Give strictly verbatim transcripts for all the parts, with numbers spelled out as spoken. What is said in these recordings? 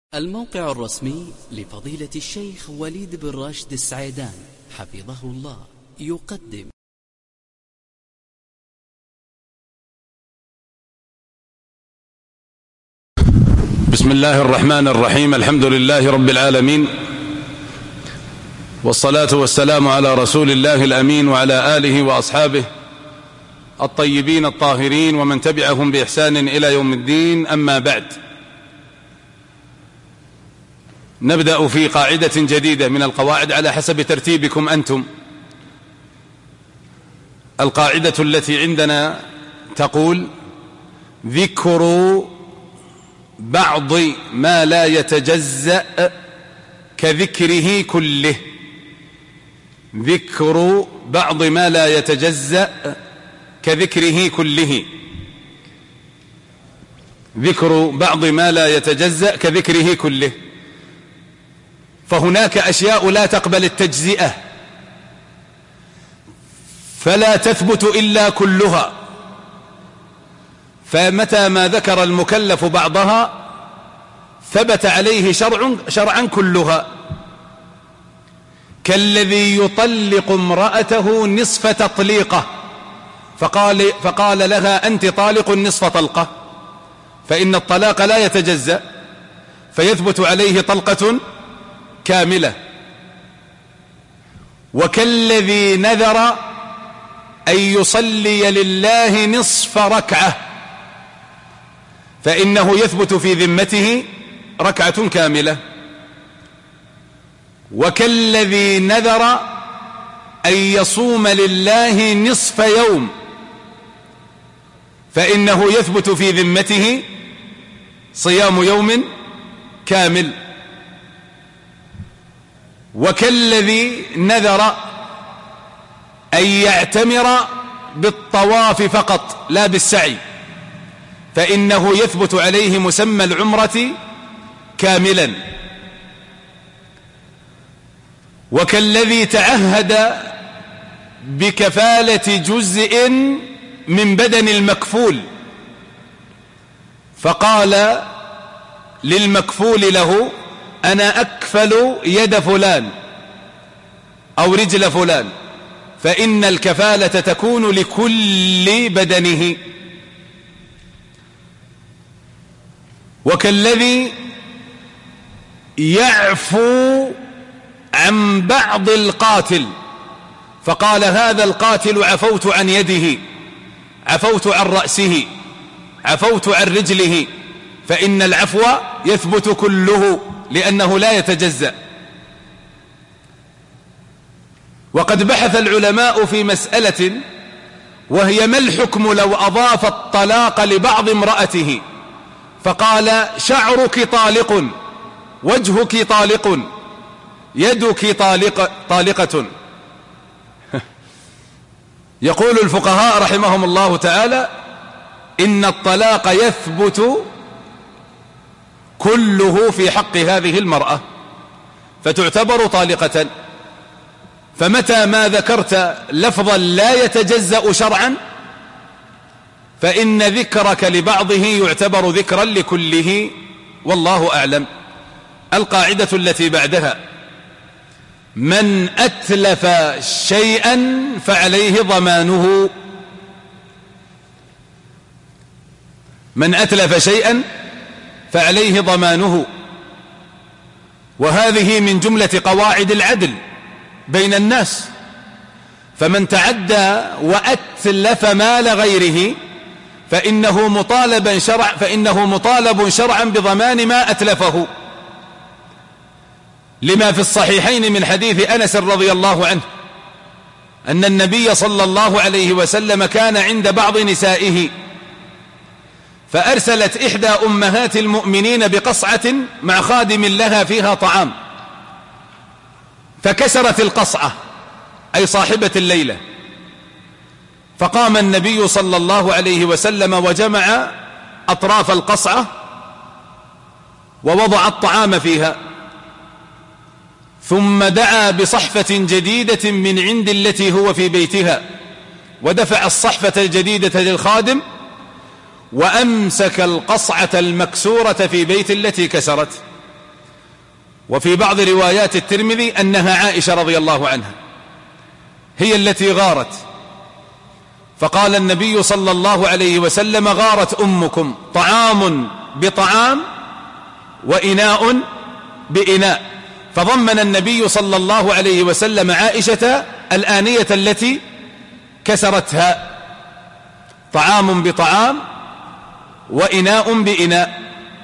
الموقع الرسمي لفضيلة الشيخ وليد بن راشد السعيدان حفظه الله يقدم. بسم الله الرحمن الرحيم. الحمد لله رب العالمين، والصلاة والسلام على رسول الله الأمين وعلى آله وأصحابه الطيبين الطاهرين ومن تبعهم بإحسان إلى يوم الدين. أما بعد، نبدأ في قاعدة جديدة من القواعد على حسب ترتيبكم أنتم. القاعدة التي عندنا تقول: ذكر بعض ما لا يتجزأ كذكره كله. ذكر بعض ما لا يتجزأ كذكره كله. ذكر بعض ما لا يتجزأ كذكره كله. فهناك أشياء لا تقبل التجزئة، فلا تثبت إلا كلها، فمتى ما ذكر المكلف بعضها ثبت عليه شرع شرعا كلها، كالذي يطلق امرأته نصف تطليقه فقال, فقال لها: أنت طالق نصف طلقة، فإن الطلاق لا يتجزأ فيثبت عليه طلقة كاملة. وكالذي نذر أن يصلي لله نصف ركعة فإنه يثبت في ذمته ركعة كاملة. وكالذي نذر أن يصوم لله نصف يوم فإنه يثبت في ذمته صيام يوم كامل. وكالذي نذر أن يعتمر بالطواف فقط لا بالسعي فإنه يثبت عليه مسمى العمرة كاملا. وكالذي تعهد بكفالة جزء من بدن المكفول فقال للمكفول له: أنا أكفل يد فلان أو رجل فلان، فإن الكفالة تكون لكل بدنه. وكالذي يعفو عن بعض القاتل فقال: هذا القاتل عفوت عن يده، عفوت عن رأسه، عفوت عن رجله، فإن العفو يثبت كله لأنه لا يتجزأ. وقد بحث العلماء في مسألة، وهي: ما الحكم لو أضاف الطلاق لبعض امرأته فقال: شعرك طالق، وجهك طالق، يدك طالق طالقة. يقول الفقهاء رحمهم الله تعالى: إن الطلاق يثبت كله في حق هذه المرأة فتعتبر طالقة. فمتى ما ذكرت لفظا لا يتجزأ شرعا فإن ذكرك لبعضه يعتبر ذكرا لكله، والله أعلم. القاعدة التي بعدها: من أتلف شيئا فعليه ضمانه. من أتلف شيئا فعليه ضمانه. وهذه من جملة قواعد العدل بين الناس، فمن تعدى وأتلف مال غيره فإنه مطالب شرع فإنه مطالب شرعا بضمان ما أتلفه، لما في الصحيحين من حديث أنس رضي الله عنه أن النبي صلى الله عليه وسلم كان عند بعض نسائه فأرسلت إحدى أمهات المؤمنين بقصعة مع خادم لها فيها طعام، فكسرت القصعة أي صاحبة الليلة، فقام النبي صلى الله عليه وسلم وجمع أطراف القصعة ووضع الطعام فيها، ثم دعا بصحفة جديدة من عند التي هو في بيتها ودفع الصحفة الجديدة للخادم وأمسك القصعة المكسورة في بيت التي كسرت. وفي بعض روايات الترمذي أنها عائشة رضي الله عنها هي التي غارت، فقال النبي صلى الله عليه وسلم: غارت أمكم، طعام بطعام وإناء بإناء. فضمن النبي صلى الله عليه وسلم عائشة الآنية التي كسرتها، طعام بطعام وإناء بإناء.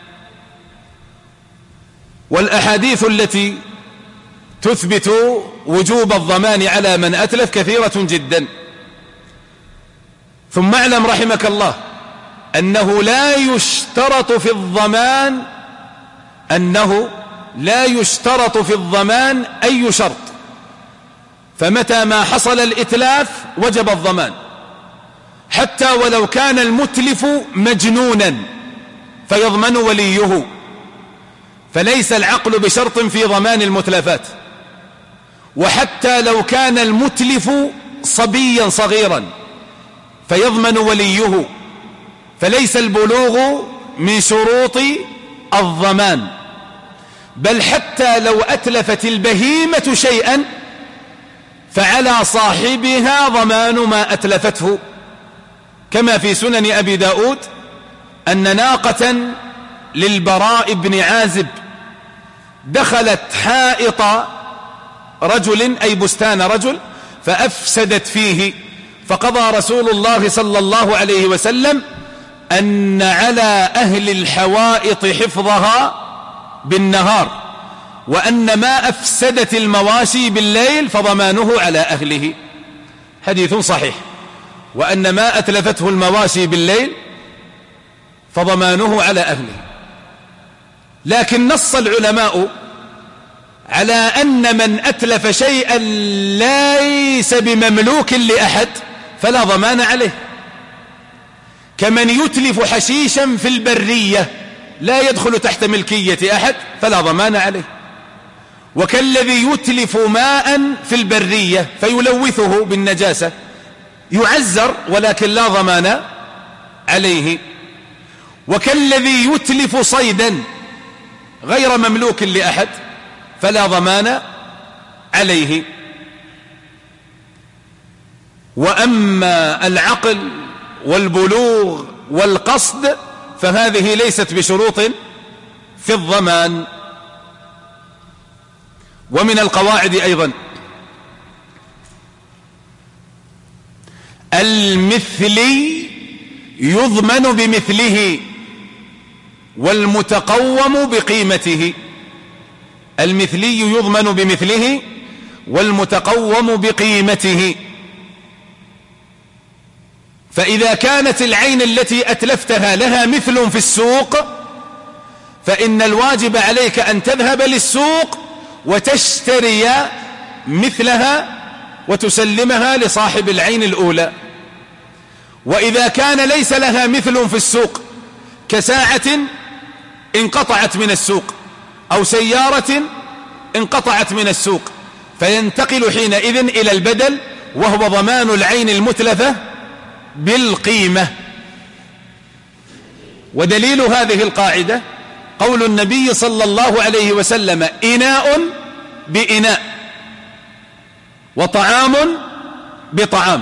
والأحاديث التي تثبت وجوب الضمان على من أتلف كثيرة جدا. ثم اعلم رحمك الله أنه لا يشترط في الضمان أنه لا يشترط في الضمان أي شرط، فمتى ما حصل الإتلاف وجب الضمان، حتى ولو كان المتلف مجنونا فيضمن وليه، فليس العقل بشرط في ضمان المتلفات. وحتى لو كان المتلف صبيا صغيرا فيضمن وليه، فليس البلوغ من شروط الضمان. بل حتى لو أتلفت البهيمة شيئا فعلى صاحبها ضمان ما أتلفته، كما في سنن أبي داود أن ناقة للبراء بن عازب دخلت حائط رجل أي بستان رجل فأفسدت فيه، فقضى رسول الله صلى الله عليه وسلم أن على أهل الحوائط حفظها بالنهار، وأن ما أفسدت المواشي بالليل فضمانه على أهله. حديث صحيح. وأن ما أتلفته المواشي بالليل فضمانه على أهله. لكن نص العلماء على أن من أتلف شيئا ليس بمملوك لأحد فلا ضمان عليه، كمن يتلف حشيشا في البرية لا يدخل تحت ملكية أحد فلا ضمان عليه، وكالذي يتلف ماء في البرية فيلوثه بالنجاسة يعزر ولكن لا ضمان عليه، وكالذي يتلف صيدا غير مملوك لأحد فلا ضمان عليه. وأما العقل والبلوغ والقصد فهذه ليست بشروط في الضمان. ومن القواعد أيضا المثلي يضمن بمثله والمتقوم بقيمته. المثلي يضمن بمثله والمتقوم بقيمته. فإذا كانت العين التي أتلفتها لها مثل في السوق فإن الواجب عليك أن تذهب للسوق وتشتري مثلها وتسلمها لصاحب العين الأولى. وإذا كان ليس لها مثل في السوق كساعة انقطعت من السوق أو سيارة انقطعت من السوق فينتقل حينئذ إلى البدل، وهو ضمان العين المتلفة بالقيمة. ودليل هذه القاعدة قول النبي صلى الله عليه وسلم: إناء بإناء وطعام بطعام.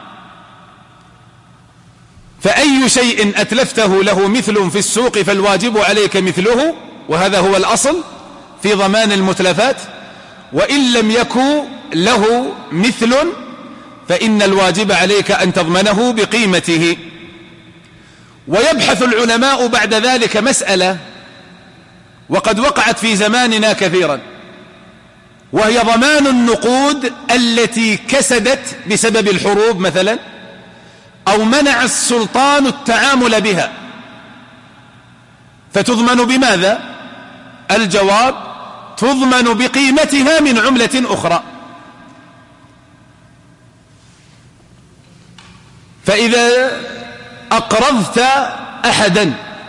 فأي شيء أتلفته له مثل في السوق فالواجب عليك مثله، وهذا هو الأصل في ضمان المتلفات. وإن لم يكن له مثل فإن الواجب عليك أن تضمنه بقيمته. ويبحث العلماء بعد ذلك مسألة وقد وقعت في زماننا كثيرا، وهي ضمان النقود التي كسدت بسبب الحروب مثلا، أو منع السلطان التعامل بها، فتضمن بماذا؟ الجواب: تضمن بقيمتها من عملة أخرى. فإذا أقرضت أحدا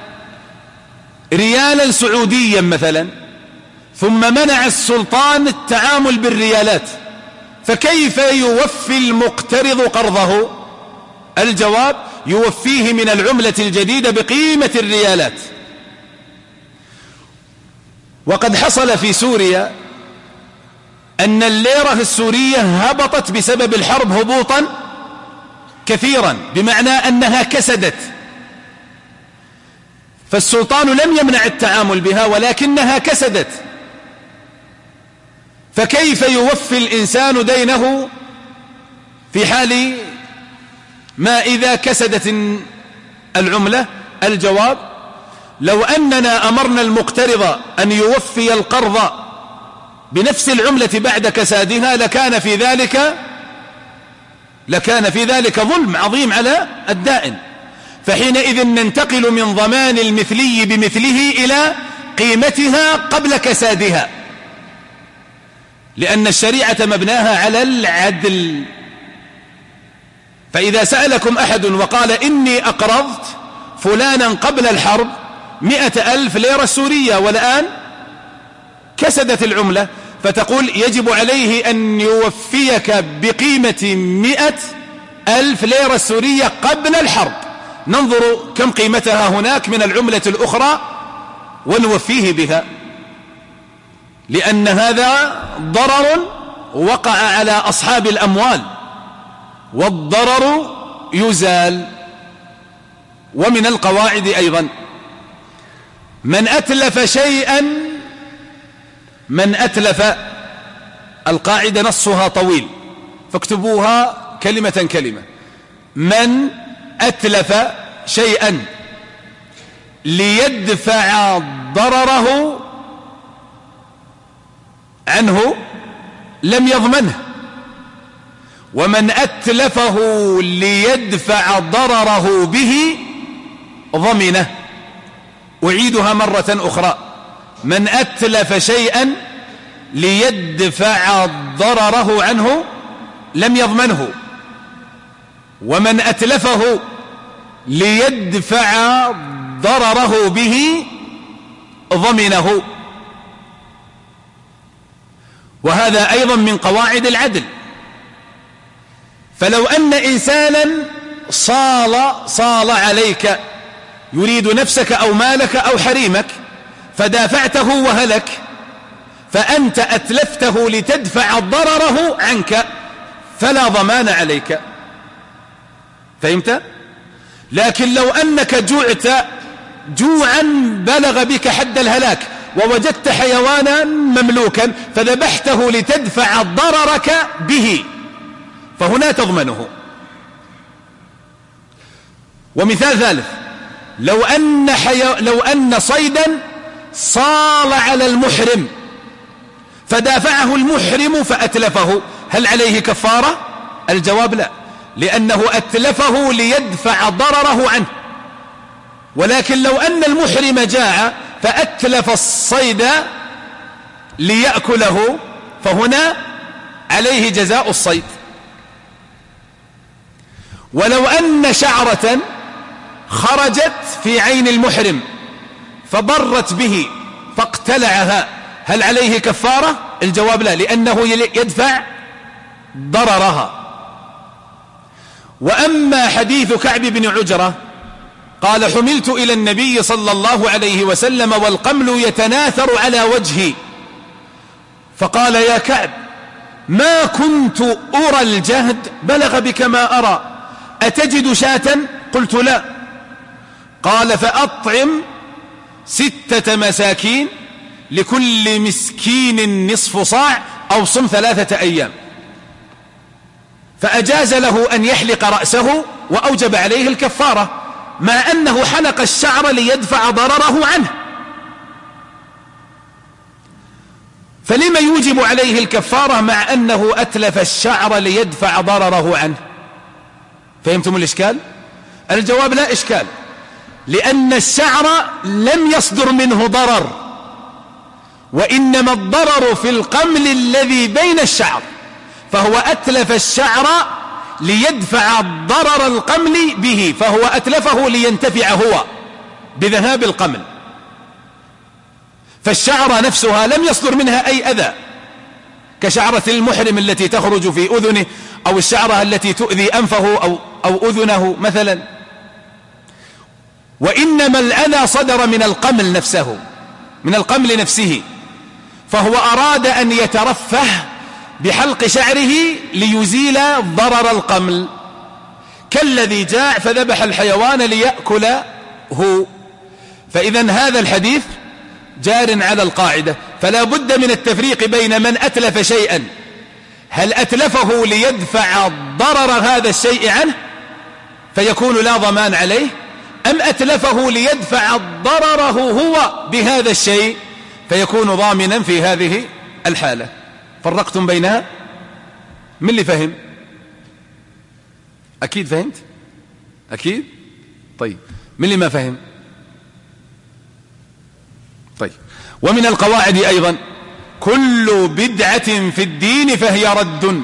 ريالا سعوديا مثلا ثم منع السلطان التعامل بالريالات، فكيف يوفي المقترض قرضه؟ الجواب: يوفيه من العملة الجديدة بقيمة الريالات. وقد حصل في سوريا أن الليرة السورية هبطت بسبب الحرب هبوطا كثيرا، بمعنى أنها كسدت، فالسلطان لم يمنع التعامل بها ولكنها كسدت. فكيف يوفي الإنسان دينه في حال ما إذا كسدت العملة؟ الجواب: لو أننا أمرنا المقترض أن يوفي القرض بنفس العملة بعد كسادها لكان في ذلك لكان في ذلك ظلم عظيم على الدائن. فحينئذ ننتقل من ضمان المثلي بمثله إلى قيمتها قبل كسادها، لأن الشريعة مبناها على العدل. فإذا سألكم أحد وقال إني أقرضت فلانا قبل الحرب مئة ألف ليرة سورية والآن كسدت العملة، فتقول يجب عليه أن يوفيك بقيمة مئة ألف ليرة سورية قبل الحرب، ننظر كم قيمتها هناك من العملة الأخرى ونوفيه بها، لأن هذا ضرر وقع على أصحاب الأموال، والضرر يزال. ومن القواعد أيضا: من أتلف شيئا من أتلف القاعدة نصها طويل فاكتبوها كلمة كلمة: من أتلف شيئا ليدفع ضرره عنه لم يضمنه، ومن أتلفه ليدفع ضرره به ضمنه. أعيدها مرة أخرى: من أتلف شيئا ليدفع ضرره عنه لم يضمنه، ومن أتلفه ليدفع ضرره به ضمنه. وهذا أيضا من قواعد العدل. فلو أن إنسانا صال صال عليك يريد نفسك أو مالك أو حريمك فدافعته وهلك، فأنت أتلفته لتدفع ضرره عنك فلا ضمان عليك. فهمت؟ لكن لو أنك جوعت جوعا بلغ بك حد الهلاك ووجدت حيوانا مملوكا فذبحته لتدفع ضررك به فهنا تضمنه. ومثال ثالث: لو أن, حيو... لو أن صيدا صال على المحرم فدافعه المحرم فأتلفه، هل عليه كفارة؟ الجواب لا، لأنه أتلفه ليدفع ضرره عنه. ولكن لو أن المحرم جاع فأتلف الصيد ليأكله فهنا عليه جزاء الصيد. ولو أن شعرة خرجت في عين المحرم فضرت به فاقتلعها هل عليه كفارة؟ الجواب لا، لأنه يدفع ضررها. وأما حديث كعب بن عجرة قال: حملت إلى النبي صلى الله عليه وسلم والقمل يتناثر على وجهي، فقال: يا كعب ما كنت أرى الجهد بلغ بك ما أرى، أتجد شاة؟ قلت: لا. قال: فأطعم ستة مساكين لكل مسكين نصف صاع أو صم ثلاثة أيام. فأجاز له أن يحلق رأسه وأوجب عليه الكفارة، مع أنه حلق الشعر ليدفع ضرره عنه. فلما يوجب عليه الكفارة مع أنه أتلف الشعر ليدفع ضرره عنه؟ فهمتم الإشكال؟ الجواب: لا إشكال، لأن الشعر لم يصدر منه ضرر، وإنما الضرر في القمل الذي بين الشعر، فهو أتلف الشعر ليدفع ضرر القمل به، فهو أتلفه لينتفع هو بذهاب القمل. فالشعر نفسها لم يصدر منها أي أذى كشعرة المحرم التي تخرج في أذنه، أو الشعرة التي تؤذي أنفه أو, أو أذنه مثلا، وإنما الأذى صدر من القمل نفسه، من القمل نفسه، فهو أراد أن يترفه بحلق شعره ليزيل ضرر القمل، كالذي جاع فذبح الحيوان ليأكله. فإذا هذا الحديث جار على القاعدة، فلا بد من التفريق بين من أتلف شيئا، هل أتلفه ليدفع ضرر هذا الشيء عنه فيكون لا ضمان عليه، أم أتلفه ليدفع ضرره هو بهذا الشيء فيكون ضامنا في هذه الحالة. فرقتم بينها؟ من اللي فهم؟ أكيد فهمت؟ أكيد؟ طيب من اللي ما فهم؟ طيب. ومن القواعد أيضا كل بدعة في الدين فهي رد.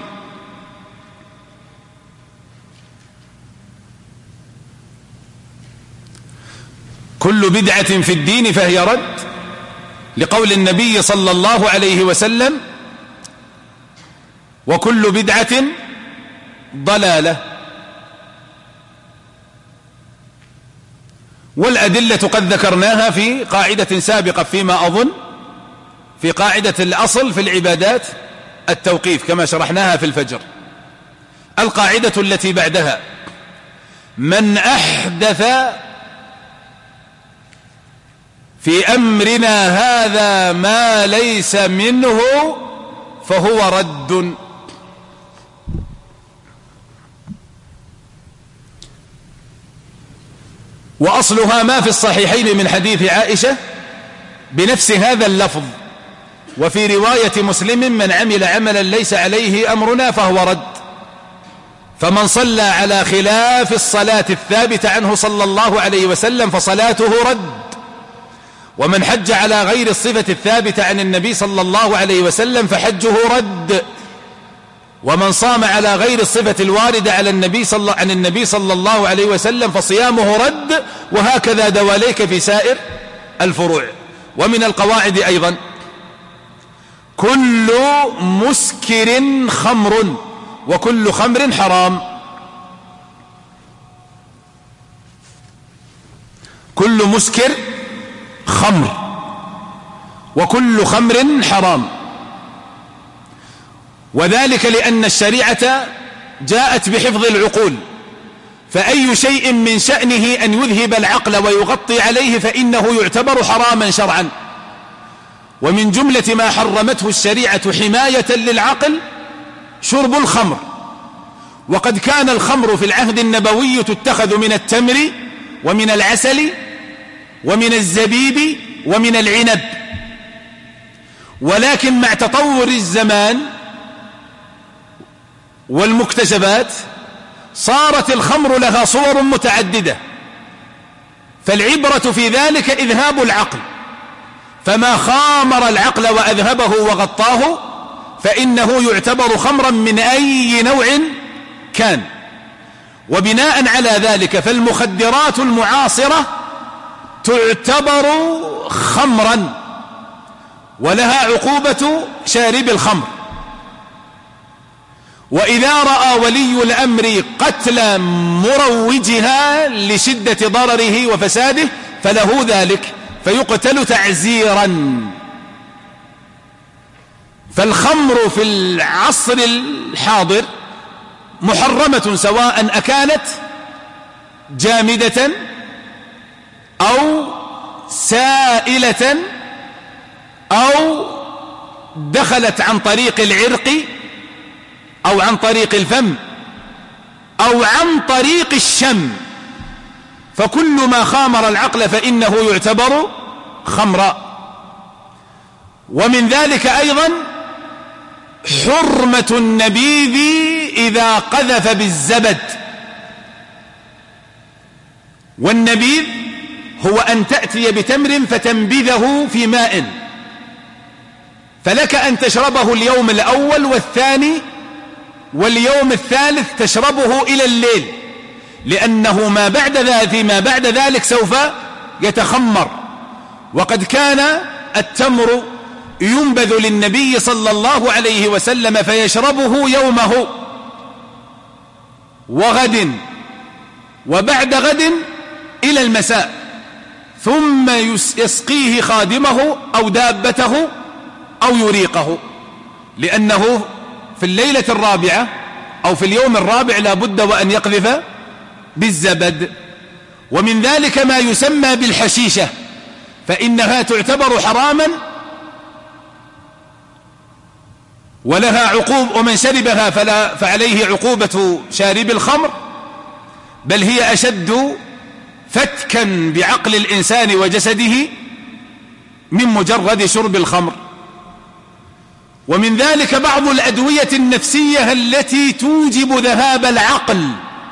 كل بدعة في الدين فهي رد، لقول النبي صلى الله عليه وسلم: وكل بدعة ضلالة. والأدلة قد ذكرناها في قاعدة سابقة فيما أظن، في قاعدة الأصل في العبادات التوقيف كما شرحناها في الفجر. القاعدة التي بعدها: من أحدث في أمرنا هذا ما ليس منه فهو رد. وأصلها ما في الصحيحين من حديث عائشة بنفس هذا اللفظ، وفي رواية مسلم: من عمل عملا ليس عليه أمرنا فهو رد. فمن صلى على خلاف الصلاة الثابتة عنه صلى الله عليه وسلم فصلاته رد. ومن حج على غير الصفة الثابتة عن النبي صلى الله عليه وسلم فحجه رد. ومن صام على غير الصفة الواردة على النبي صلى عن النبي صلى الله عليه وسلم فصيامه رد. وهكذا دواليك في سائر الفروع. ومن القواعد أيضا: كل مسكر خمر وكل خمر حرام. كل مسكر خمر وكل خمر حرام، وذلك لأن الشريعة جاءت بحفظ العقول، فأي شيء من شأنه أن يذهب العقل ويغطي عليه فإنه يعتبر حراما شرعا. ومن جملة ما حرمته الشريعة حماية للعقل شرب الخمر. وقد كان الخمر في العهد النبوي تتخذ من التمر ومن العسل ومن الزبيب ومن العنب، ولكن مع تطور الزمان والمكتسبات صارت الخمر لها صور متعددة، فالعبرة في ذلك إذهاب العقل، فما خامر العقل وأذهبه وغطاه فإنه يعتبر خمرا من أي نوع كان. وبناء على ذلك فالمخدرات المعاصرة تعتبر خمرا ولها عقوبة شارب الخمر. وإذا رأى ولي الأمر قتل مروجها لشدة ضرره وفساده فله ذلك فيقتل تعزيرا. فالخمر في العصر الحاضر محرمة سواء أكانت جامدة أو سائلة أو دخلت عن طريق العرق أو عن طريق الفم أو عن طريق الشم، فكل ما خامر العقل فإنه يعتبر خمرا. ومن ذلك أيضا حرمة النبيذ إذا قذف بالزبد. والنبيذ هو أن تأتي بتمر فتنبذه في ماء، فلك أن تشربه اليوم الأول والثاني واليوم الثالث تشربه إلى الليل، لأنه ما بعد ذلك ما بعد ذلك سوف يتخمر. وقد كان التمر ينبذ للنبي صلى الله عليه وسلم فيشربه يومه وغد وبعد غد إلى المساء، ثم يسقيه خادمه أو دابته أو يريقه، لأنه في الليلة الرابعة أو في اليوم الرابع لا بد وأن يقذف بالزبد. ومن ذلك ما يسمى بالحشيشة، فإنها تعتبر حراما ولها عقوب، ومن شربها فلا فعليه عقوبة شارب الخمر، بل هي أشد فتكا بعقل الإنسان وجسده من مجرد شرب الخمر. ومن ذلك بعض الأدوية النفسية التي توجب ذهاب العقل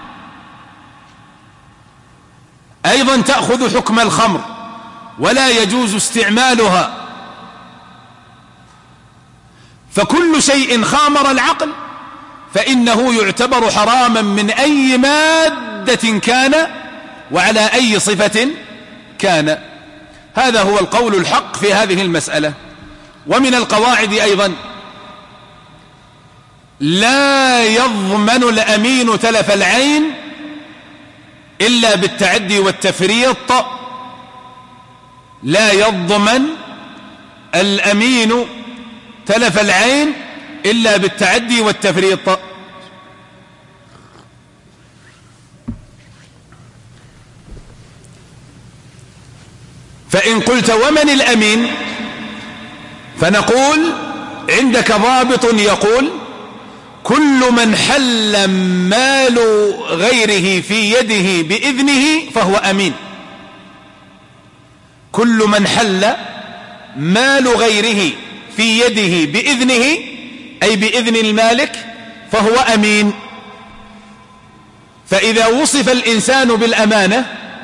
أيضا تأخذ حكم الخمر ولا يجوز استعمالها. فكل شيء خامر العقل فإنه يعتبر حراما من أي مادة كان وعلى أي صفة كان. هذا هو القول الحق في هذه المسألة. ومن القواعد أيضا لا يضمن الأمين تلف العين إلا بالتعدي والتفريط. لا يضمن الأمين تلف العين إلا بالتعدي والتفريط. فإن قلت ومن الأمين، فنقول عندك ضابط يقول كل من حل مال غيره في يده بإذنه فهو أمين. كل من حل مال غيره في يده بإذنه أي بإذن المالك فهو أمين. فإذا وصف الإنسان بالأمانة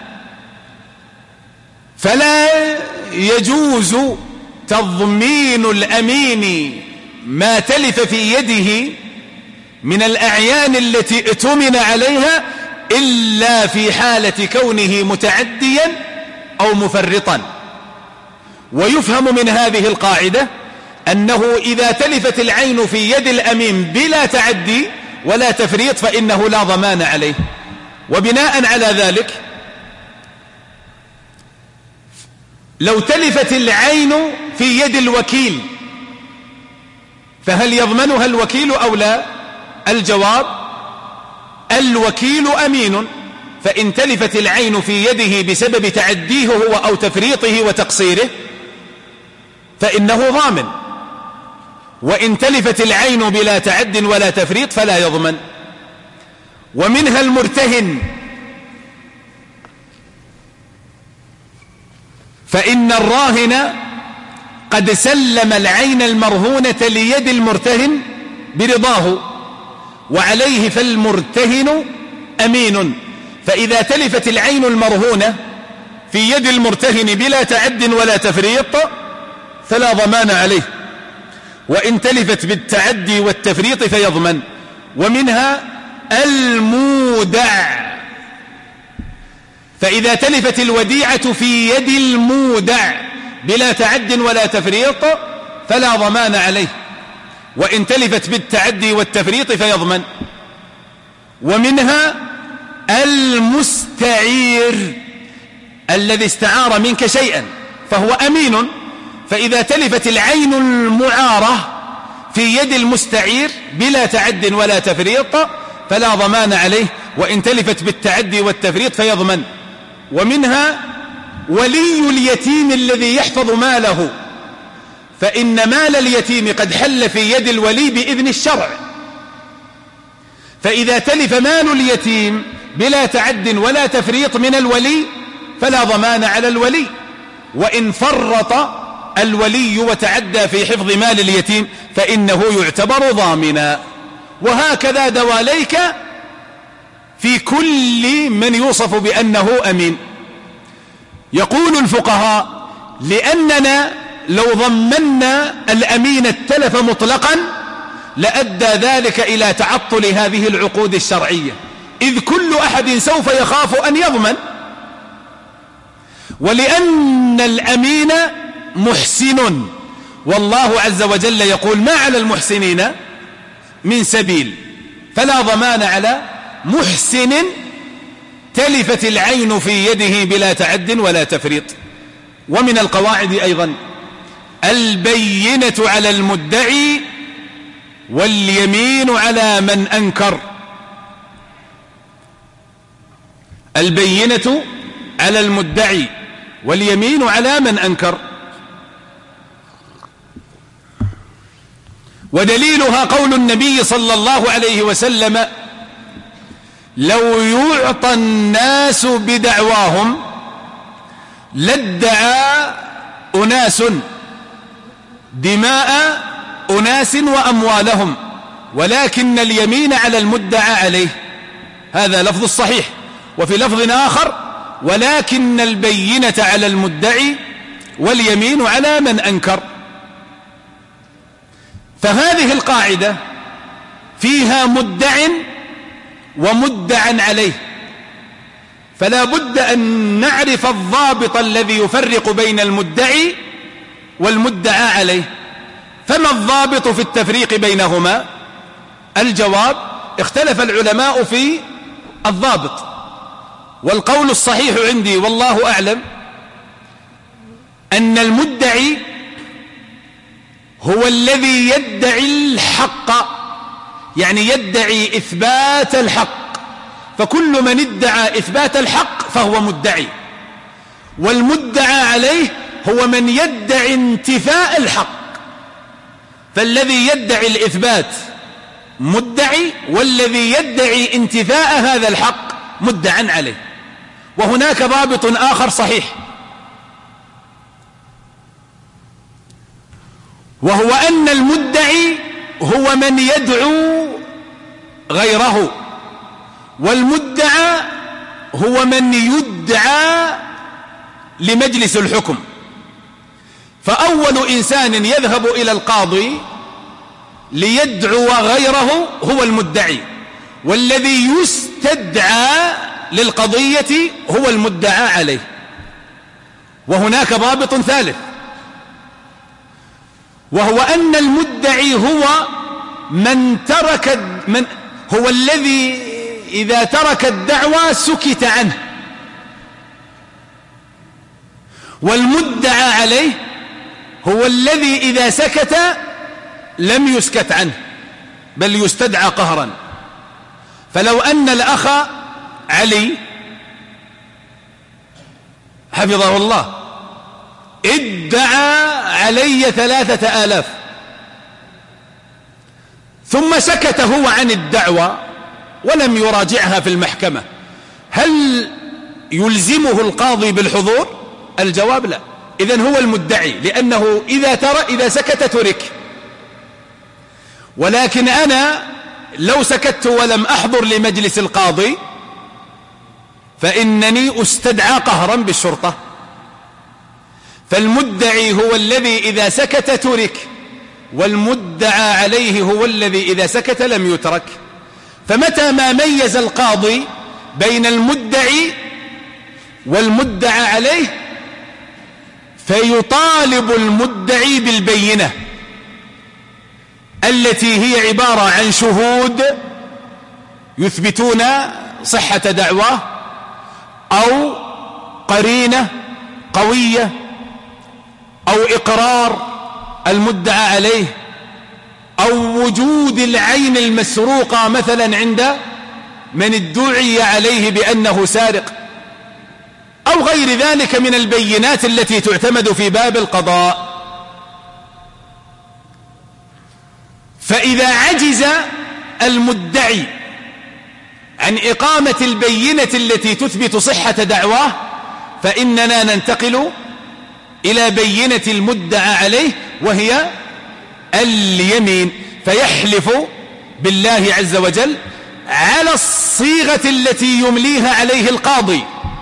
فلا يجوز تضمين الأمين ما تلف في يده من الأعيان التي ائتمن عليها إلا في حالة كونه متعديا أو مفرطا. ويفهم من هذه القاعدة أنه إذا تلفت العين في يد الأمين بلا تعدي ولا تفريط فإنه لا ضمان عليه. وبناء على ذلك لو تلفت العين في يد الوكيل فهل يضمنها الوكيل أو لا؟ الجواب الوكيل أمين، فإن تلفت العين في يده بسبب تعديه هو أو تفريطه وتقصيره فإنه ضامن، وإن تلفت العين بلا تعد ولا تفريط فلا يضمن. ومنها المرتهن، فإن الراهن قد سلم العين المرهونة ليد المرتهن برضاه وعليه فالمرتهن أمين. فإذا تلفت العين المرهونة في يد المرتهن بلا تعد ولا تفريط فلا ضمان عليه، وإن تلفت بالتعدي والتفريط فيضمن. ومنها المودع، فإذا تلفت الوديعة في يد المودع بلا تعد ولا تفريط فلا ضمان عليه، وإن تلفت بالتعدي والتفريط فيضمن. ومنها المستعير الذي استعار منك شيئا فهو أمين، فإذا تلفت العين المعارة في يد المستعير بلا تعد ولا تفريط فلا ضمان عليه، وإن تلفت بالتعدي والتفريط فيضمن. ومنها ولي اليتيم الذي يحفظ ماله، فإن مال اليتيم قد حل في يد الولي بإذن الشرع، فإذا تلف مال اليتيم بلا تعد ولا تفريط من الولي فلا ضمان على الولي، وإن فرط الولي وتعدى في حفظ مال اليتيم فإنه يعتبر ضامنا. وهكذا دواليك في كل من يوصف بأنه أمين. يقول الفقهاء لأننا لو ضمنا الأمين التلف مطلقا لأدى ذلك إلى تعطل هذه العقود الشرعية، إذ كل أحد سوف يخاف أن يضمن، ولأن الأمين محسن، والله عز وجل يقول ما على المحسنين من سبيل، فلا ضمان على محسن تلفت العين في يده بلا تعد ولا تفريط. ومن القواعد أيضا البينة على المدعي واليمين على من أنكر. البينة على المدعي واليمين على من أنكر. ودليلها قول النبي صلى الله عليه وسلم: لو يعطى الناس بدعواهم لادعى أناس دماء أناس وأموالهم ولكن اليمين على المدعى عليه. هذا لفظ الصحيح. وفي لفظ آخر: ولكن البينة على المدعي واليمين على من أنكر. فهذه القاعدة فيها مدع ومدعا عليه، فلا بد أن نعرف الضابط الذي يفرق بين المدعي والمدعى عليه. فما الضابط في التفريق بينهما؟ الجواب: اختلف العلماء في الضابط، والقول الصحيح عندي والله أعلم أن المدعي هو الذي يدعي الحق، يعني يدعي إثبات الحق، فكل من ادعى إثبات الحق فهو مدعي. والمدعى عليه هو من يدعي انتفاء الحق، فالذي يدعي الإثبات مدعي، والذي يدعي انتفاء هذا الحق مدعى عليه. وهناك ضابط آخر صحيح، وهو أن المدعي هو من يدعو غيره، والمدعى هو من يدعى لمجلس الحكم. فأول إنسان يذهب إلى القاضي ليدعو غيره هو المدعي، والذي يستدعى للقضية هو المدعى عليه. وهناك ضابط ثالث، وهو أن المدعي هو من ترك من هو الذي إذا ترك الدعوى سكت عنه، والمدعى عليه هو الذي إذا سكت لم يسكت عنه بل يستدعى قهرا. فلو أن الأخ علي حفظه الله ادعى علي ثلاثة آلاف ثم سكت هو عن الدعوى ولم يراجعها في المحكمة، هل يلزمه القاضي بالحضور؟ الجواب لا. إذن هو المدعي، لأنه إذا ترى إذا سكت ترك. ولكن أنا لو سكت ولم أحضر لمجلس القاضي فإنني أستدعى قهرا بالشرطة. فالمدعي هو الذي إذا سكت ترك، والمدعى عليه هو الذي إذا سكت لم يترك. فمتى ما ميز القاضي بين المدعي والمدعى عليه فيطالب المدعي بالبينة التي هي عبارة عن شهود يثبتون صحة دعواه، أو قرينة قوية، أو إقرار المدعى عليه، أو وجود العين المسروقة مثلا عند من ادعي عليه بأنه سارق، أو غير ذلك من البينات التي تعتمد في باب القضاء. فإذا عجز المدعي عن إقامة البينة التي تثبت صحة دعواه فإننا ننتقل إلى بينة المدعى عليه وهي اليمين، فيحلف بالله عز وجل على الصيغة التي يمليها عليه القاضي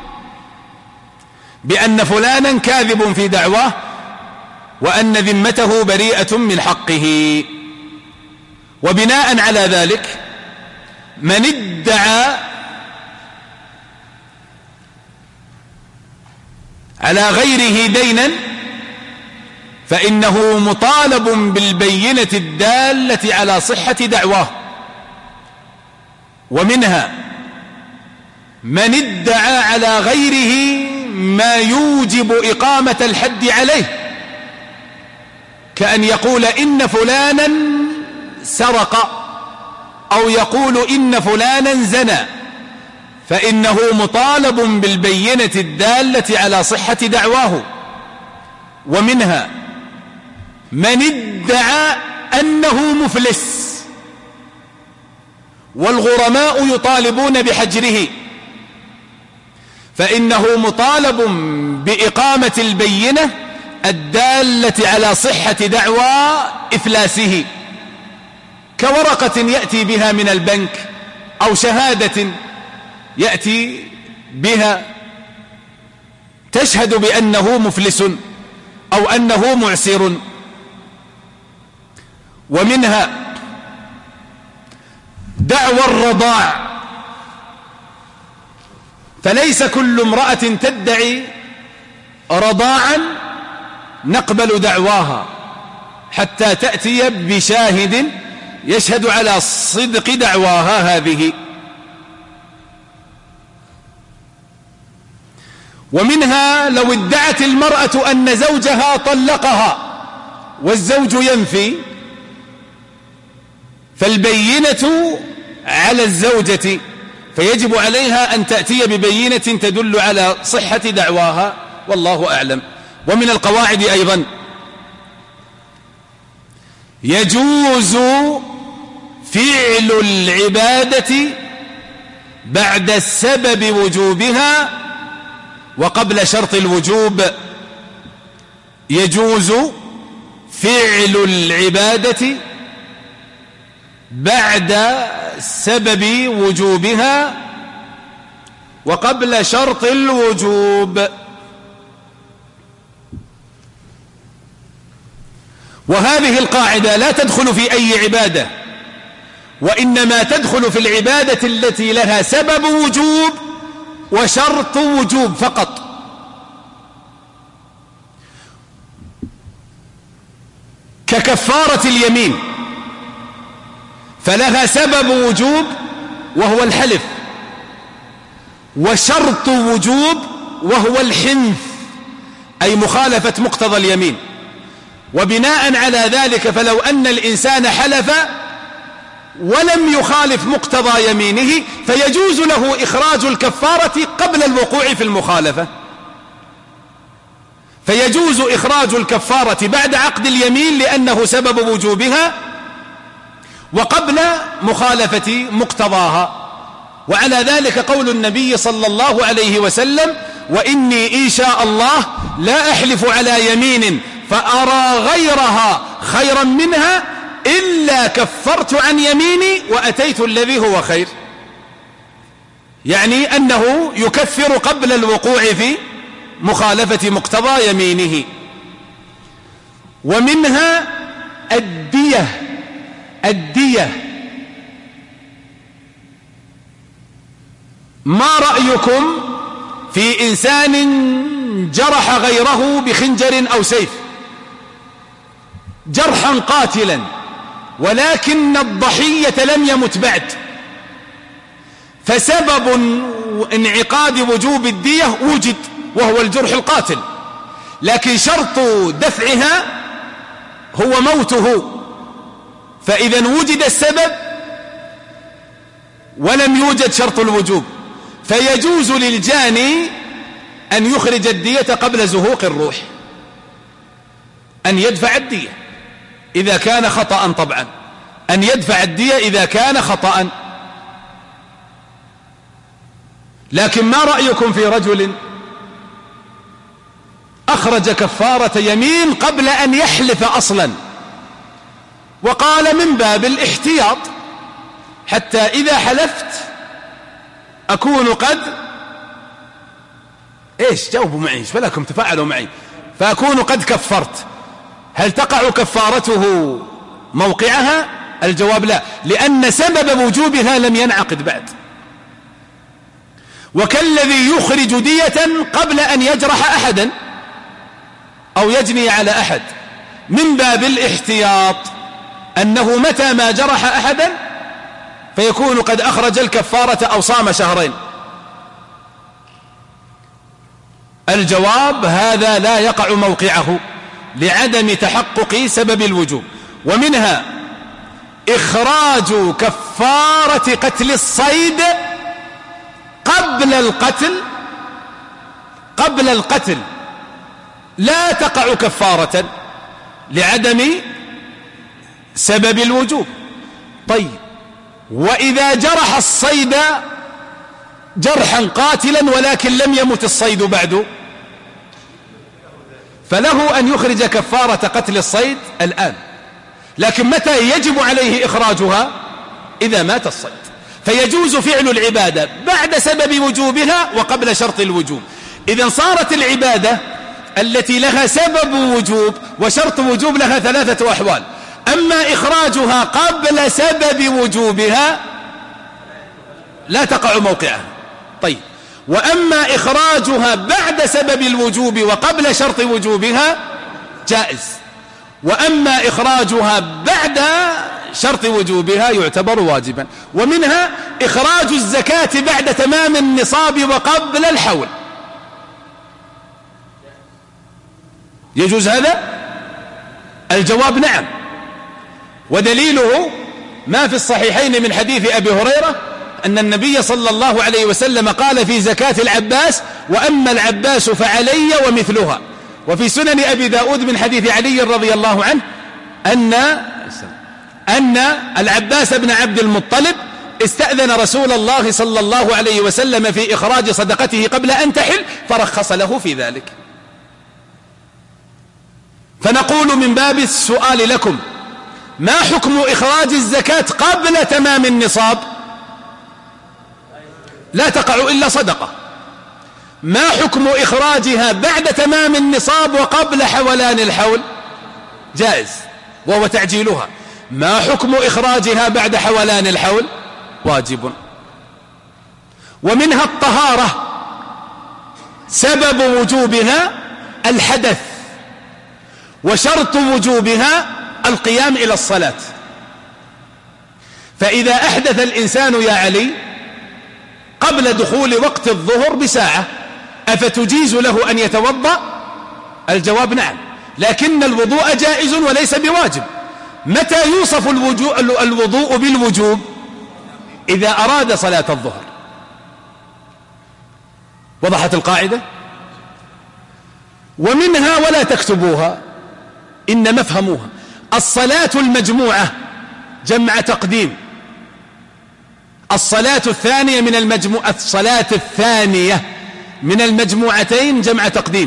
بأن فلانا كاذب في دعواه وأن ذمته بريئة من حقه. وبناء على ذلك من ادعى على غيره دينا فإنه مطالب بالبينة الدالة على صحة دعواه. ومنها من ادعى على غيره ما يوجب إقامة الحد عليه، كأن يقول إن فلانا سرق أو يقول إن فلانا زنى، فإنه مطالب بالبينة الدالة على صحة دعواه. ومنها من ادعى أنه مفلس والغرماء يطالبون بحجره، فإنه مطالب بإقامة البينة الدالة على صحة دعوى إفلاسه، كورقة يأتي بها من البنك أو شهادة يأتي بها تشهد بأنه مفلس أو أنه معسر. ومنها دعوى الرضاع، فليس كل امرأة تدعي رضاعا نقبل دعواها حتى تأتي بشاهد يشهد على صدق دعواها هذه. ومنها لو ادعت المرأة أن زوجها طلقها والزوج ينفي، فالبينة على الزوجة، فيجب عليها أن تأتي ببينة تدل على صحة دعواها، والله أعلم. ومن القواعد أيضا يجوز فعل العبادة بعد السبب وجوبها وقبل شرط الوجوب. يجوز فعل العبادة بعد سبب وجوبها وقبل شرط الوجوب. وهذه القاعدة لا تدخل في أي عبادة، وإنما تدخل في العبادة التي لها سبب وجوب وشرط وجوب فقط. ككفارة اليمين فلها سبب وجوب وهو الحلف، وشرط وجوب وهو الحنث، أي مخالفة مقتضى اليمين. وبناء على ذلك فلو أن الإنسان حلف ولم يخالف مقتضى يمينه فيجوز له إخراج الكفارة قبل الوقوع في المخالفة، فيجوز إخراج الكفارة بعد عقد اليمين لأنه سبب وجوبها وقبل مخالفة مقتضاها. وعلى ذلك قول النبي صلى الله عليه وسلم: وإني إن شاء الله لا أحلف على يمين فأرى غيرها خيرا منها إلا كفرت عن يميني وأتيت الذي هو خير، يعني أنه يكفر قبل الوقوع في مخالفة مقتضى يمينه. ومنها الدية. الدية ما رأيكم في إنسان جرح غيره بخنجر أو سيف جرحا قاتلا، ولكن الضحية لم يمت بعد، فسبب انعقاد وجوب الدية وجد وهو الجرح القاتل، لكن شرط دفعها هو موته، فإذا وجد السبب ولم يوجد شرط الوجوب، فيجوز للجاني أن يخرج الدية قبل زهوق الروح، أن يدفع الدية إذا كان خطأ، طبعا أن يدفع الدية إذا كان خطأ. لكن ما رأيكم في رجل أخرج كفارة يمين قبل أن يحلف أصلا، وقال من باب الاحتياط حتى إذا حلفت أكون قد إيش جاوبوا معي، إيش فلكم تفاعلوا معي، فأكون قد كفرت. هل تقع كفارته موقعها؟ الجواب لا، لأن سبب وجوبها لم ينعقد بعد. وكالذي يخرج دية قبل أن يجرح أحدا أو يجني على أحد من باب الاحتياط، أنه متى ما جرح أحدا فيكون قد أخرج الكفارة أو صام شهرين. الجواب هذا لا يقع موقعه، لعدم تحقق سبب الوجوب. ومنها إخراج كفارة قتل الصيد قبل القتل قبل القتل لا تقع كفارة لعدم سبب الوجوب. طيب، وإذا جرح الصيد جرحا قاتلا ولكن لم يمت الصيد بعد، فله أن يخرج كفارة قتل الصيد الآن، لكن متى يجب عليه إخراجها؟ إذا مات الصيد. فيجوز فعل العبادة بعد سبب وجوبها وقبل شرط الوجوب. إذن صارت العبادة التي لها سبب وجوب وشرط وجوب لها ثلاثة أحوال. أما إخراجها قبل سبب وجوبها لا تقع موقعها. طيب، وأما إخراجها بعد سبب الوجوب وقبل شرط وجوبها جائز. وأما إخراجها بعد شرط وجوبها يعتبر واجبا. ومنها إخراج الزكاة بعد تمام النصاب وقبل الحول. يجوز هذا؟ الجواب نعم، ودليله ما في الصحيحين من حديث أبي هريرة أن النبي صلى الله عليه وسلم قال في زكاة العباس: وأما العباس فعلي ومثلها. وفي سنن أبي داود من حديث علي رضي الله عنه أن أن العباس بن عبد المطلب استأذن رسول الله صلى الله عليه وسلم في إخراج صدقته قبل أن تحل فرخص له في ذلك. فنقول من باب السؤال لكم: ما حكم إخراج الزكاة قبل تمام النصاب؟ لا تقع إلا صدقة. ما حكم إخراجها بعد تمام النصاب وقبل حولان الحول؟ جائز، وهو تعجيلها. ما حكم إخراجها بعد حولان الحول؟ واجب. ومنها الطهارة، سبب وجوبها الحدث، وشرط وجوبها القيام إلى الصلاة. فإذا أحدث الإنسان يا علي قبل دخول وقت الظهر بساعة أفتجيز له أن يتوضأ؟ الجواب نعم، لكن الوضوء جائز وليس بواجب. متى يوصف الوضوء بالوجوب؟ إذا أراد صلاة الظهر. وضحت القاعدة؟ ومنها ولا تكتبوها إنما افهموها: الصلاة المجموعة جمع تقديم، الصلاة الثانية من المجموعة الصلاة الثانية من المجموعتين جمع تقديم،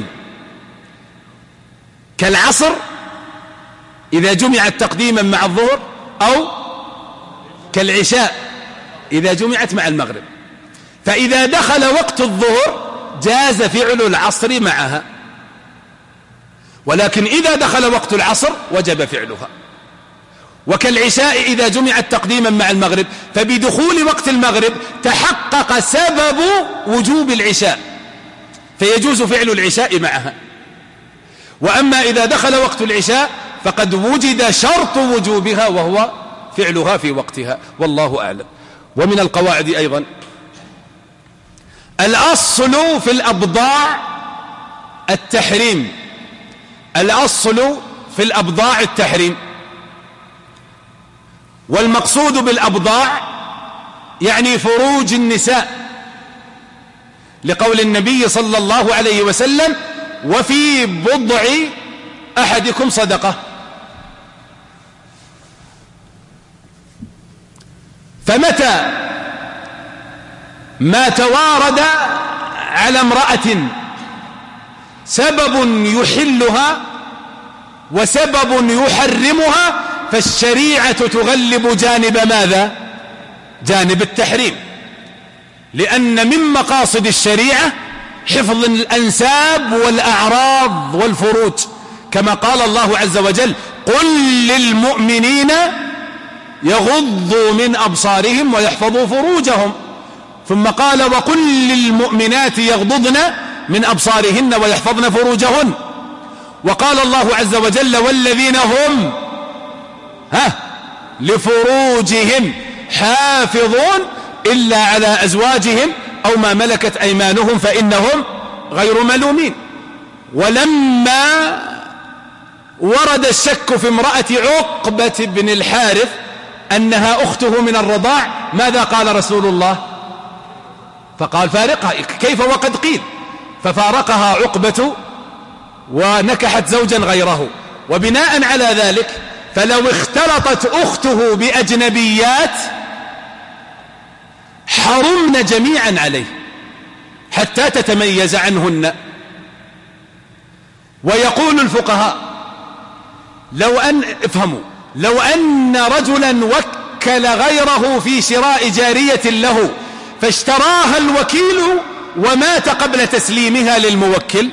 كالعصر إذا جمعت تقديما مع الظهر، أو كالعشاء إذا جمعت مع المغرب. فإذا دخل وقت الظهر جاز فعل العصر معها، ولكن إذا دخل وقت العصر وجب فعلها. وكالعشاء إذا جمعت تقديما مع المغرب، فبدخول وقت المغرب تحقق سبب وجوب العشاء فيجوز فعل العشاء معها. وأما إذا دخل وقت العشاء فقد وجد شرط وجوبها وهو فعلها في وقتها، والله أعلم. ومن القواعد أيضا الأصل في الأبضاع التحريم. الأصل في الأبضاع التحريم، والمقصود بالأبضاع يعني فروج النساء، لقول النبي صلى الله عليه وسلم: وفي بضع أحدكم صدقة. فمتى ما توارد على امرأة سبب يحلها وسبب يحرمها فالشريعة تغلب جانب ماذا؟ جانب التحريم، لأن من مقاصد الشريعة حفظ الأنساب والأعراض والفروج، كما قال الله عز وجل: قل للمؤمنين يغضوا من أبصارهم ويحفظوا فروجهم. ثم قال: وقل للمؤمنات يغضضن من أبصارهن ويحفظن فروجهن. وقال الله عز وجل: والذين هم ها لفروجهم حافظون إلا على أزواجهم أو ما ملكت أيمانهم فإنهم غير ملومين. ولما ورد الشك في امرأة عقبة بن الحارث أنها أخته من الرضاع، ماذا قال رسول الله؟ فقال فارقها. كيف وقد قيل؟ ففارقها عقبة ونكحت زوجا غيره. وبناء على ذلك فلو اختلطت أخته بأجنبيات حرمن جميعا عليه حتى تتميز عنهن. ويقول الفقهاء لو أن افهموا لو أن رجلا وكل غيره في شراء جارية له فاشتراها الوكيل ومات قبل تسليمها للموكل،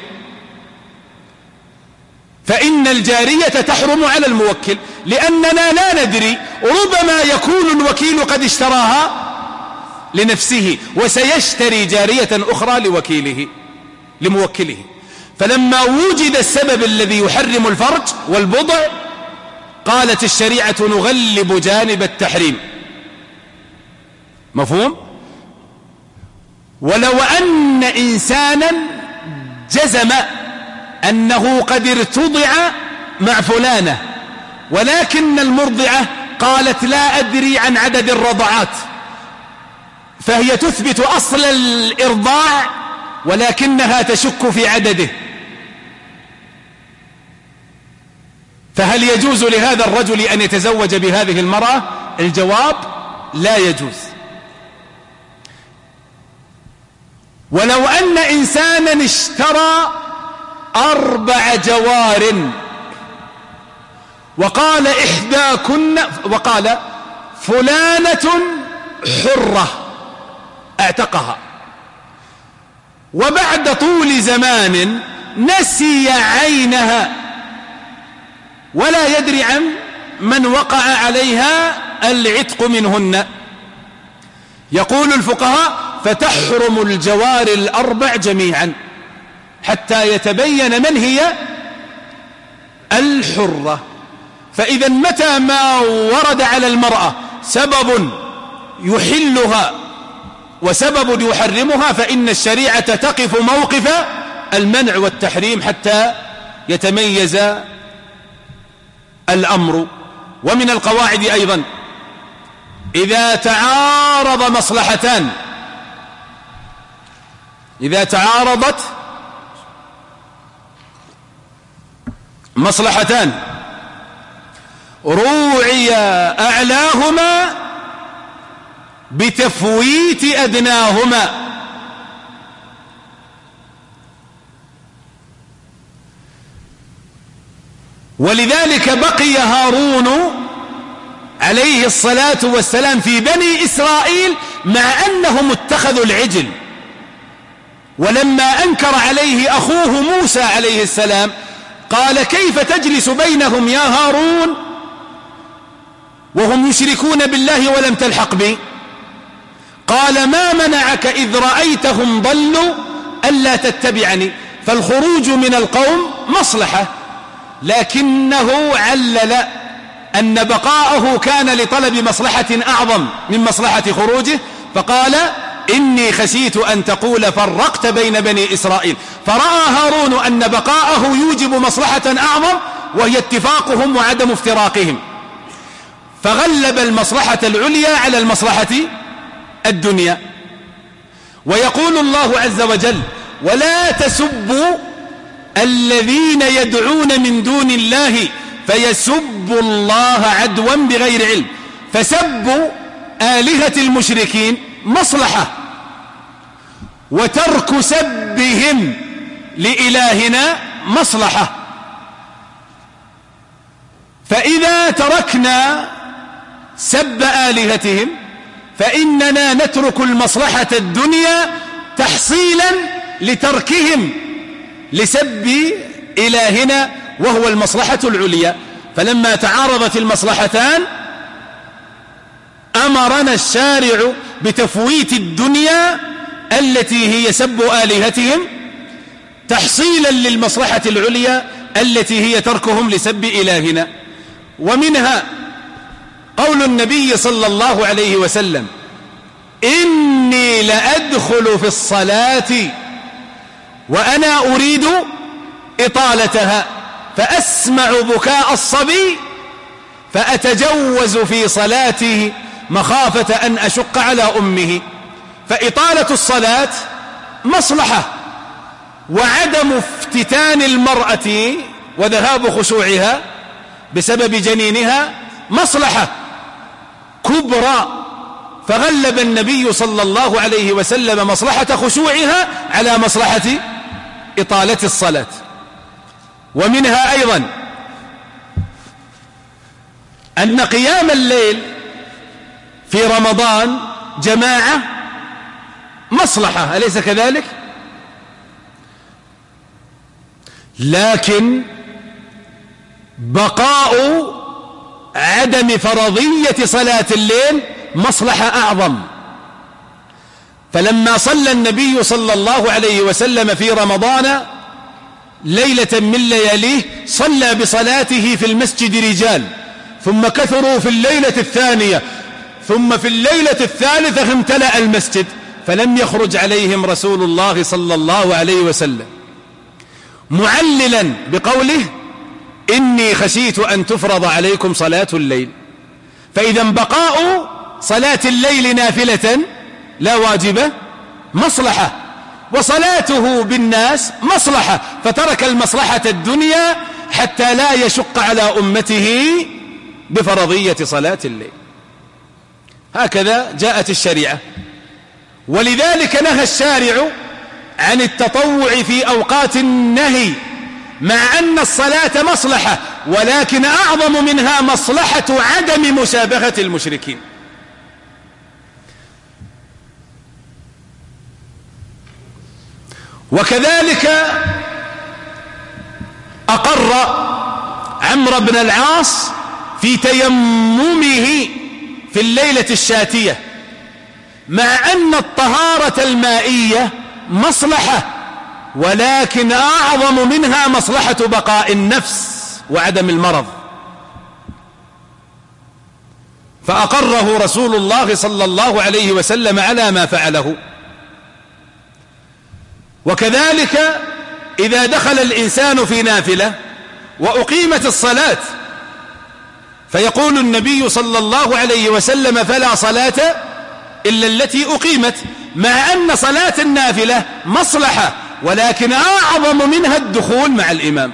فإن الجارية تحرم على الموكل، لأننا لا ندري، ربما يكون الوكيل قد اشتراها لنفسه وسيشتري جارية أخرى لوكيله لموكله. فلما وجد السبب الذي يحرم الفرج والبضع قالت الشريعة نغلب جانب التحريم. مفهوم؟ ولو أن إنسانا جزم أنه قد ارتضع مع فلانة ولكن المرضعة قالت لا أدري عن عدد الرضعات، فهي تثبت أصل الإرضاع ولكنها تشك في عدده، فهل يجوز لهذا الرجل أن يتزوج بهذه المرأة؟ الجواب لا يجوز. ولو أن إنسانا اشترى أربع جوار وقال إحداكن وقال فلانة حرة اعتقها، وبعد طول زمان نسي عينها ولا يدري عن من وقع عليها العتق منهن، يقول الفقهاء فتحرم الجوار الأربع جميعا حتى يتبين من هي الحرة. فإذا متى ما ورد على المرأة سبب يحلها وسبب يحرمها فإن الشريعة تقف موقف المنع والتحريم حتى يتميز الأمر. ومن القواعد أيضا إذا تعارض مصلحتان إذا تعارضت مصلحتان روعي أعلاهما بتفويت أدناهما. ولذلك بقي هارون عليه الصلاة والسلام في بني إسرائيل مع أنهم اتخذوا العجل، ولما أنكر عليه أخوه موسى عليه السلام قال كيف تجلس بينهم يا هارون وهم يشركون بالله ولم تلحق بي؟ قال ما منعك إذ رأيتهم ضلوا ألا تتبعني؟ فالخروج من القوم مصلحة، لكنه علل أن بقاءه كان لطلب مصلحة أعظم من مصلحة خروجه، فقال إني خشيت أن تقول فرقت بين بني إسرائيل. فرأى هارون أن بقاءه يوجب مصلحة أعظم وهي اتفاقهم وعدم افتراقهم، فغلب المصلحة العليا على المصلحة الدنيا. ويقول الله عز وجل ولا تسبوا الذين يدعون من دون الله فيسبوا الله عدوا بغير علم. فسبوا آلهة المشركين مصلحة، وترك سبهم لإلهنا مصلحة. فإذا تركنا سب آلهتهم فإننا نترك المصلحة الدنيا تحصيلا لتركهم لسب إلهنا وهو المصلحة العليا. فلما تعارضت المصلحتان أمرنا الشارع بتفويت الدنيا التي هي سب آلهتهم تحصيلا للمصلحة العليا التي هي تركهم لسب إلهنا. ومنها قول النبي صلى الله عليه وسلم إني لأدخل في الصلاة وأنا أريد إطالتها فأسمع بكاء الصبي فأتجوز في صلاته مخافة أن أشق على أمه. فإطالة الصلاة مصلحة، وعدم افتتان المرأة وذهاب خشوعها بسبب جنينها مصلحة كبرى، فغلب النبي صلى الله عليه وسلم مصلحة خشوعها على مصلحة إطالة الصلاة. ومنها أيضا أن قيام الليل في رمضان جماعة مصلحة، أليس كذلك؟ لكن بقاء عدم فرضية صلاة الليل مصلحة أعظم. فلما صلى النبي صلى الله عليه وسلم في رمضان ليلة من لياليه صلى بصلاته في المسجد رجال، ثم كثروا في الليلة الثانية، ثم في الليلة الثالثة امتلأ المسجد، فلم يخرج عليهم رسول الله صلى الله عليه وسلم، معللا بقوله إني خشيت أن تفرض عليكم صلاة الليل. فإذا بقاء صلاة الليل نافلة لا واجبة مصلحة، وصلاته بالناس مصلحة، فترك المصلحة الدنيا حتى لا يشق على أمته بفرضية صلاة الليل. هكذا جاءت الشريعة. ولذلك نهى الشارع عن التطوع في أوقات النهي، مع أن الصلاة مصلحة، ولكن أعظم منها مصلحة عدم مشابهة المشركين. وكذلك أقر عمرو بن العاص في تيممه في الليلة الشاتية، مع أن الطهارة المائية مصلحة، ولكن أعظم منها مصلحة بقاء النفس وعدم المرض، فأقره رسول الله صلى الله عليه وسلم على ما فعله. وكذلك إذا دخل الإنسان في نافلة وأقيمت الصلاة فيقول النبي صلى الله عليه وسلم فلا صلاة إلا التي أقيمت، مع أن صلاة النافلة مصلحة، ولكن أعظم منها الدخول مع الإمام.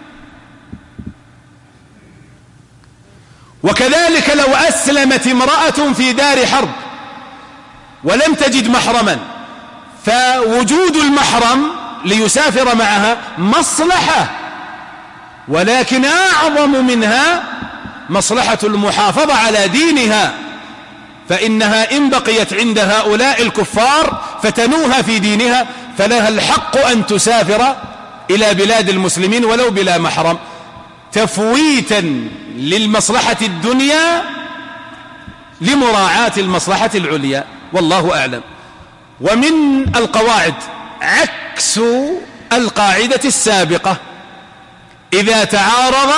وكذلك لو أسلمت امرأة في دار حرب ولم تجد محرما، فوجود المحرم ليسافر معها مصلحة، ولكن أعظم منها مصلحة المحافظة على دينها، فإنها إن بقيت عند هؤلاء الكفار فتنوها في دينها فلها الحق أن تسافر إلى بلاد المسلمين ولو بلا محرم، تفويتا للمصلحة الدنيا لمراعاة المصلحة العليا، والله أعلم. ومن القواعد عكس القاعدة السابقة: إذا تعارض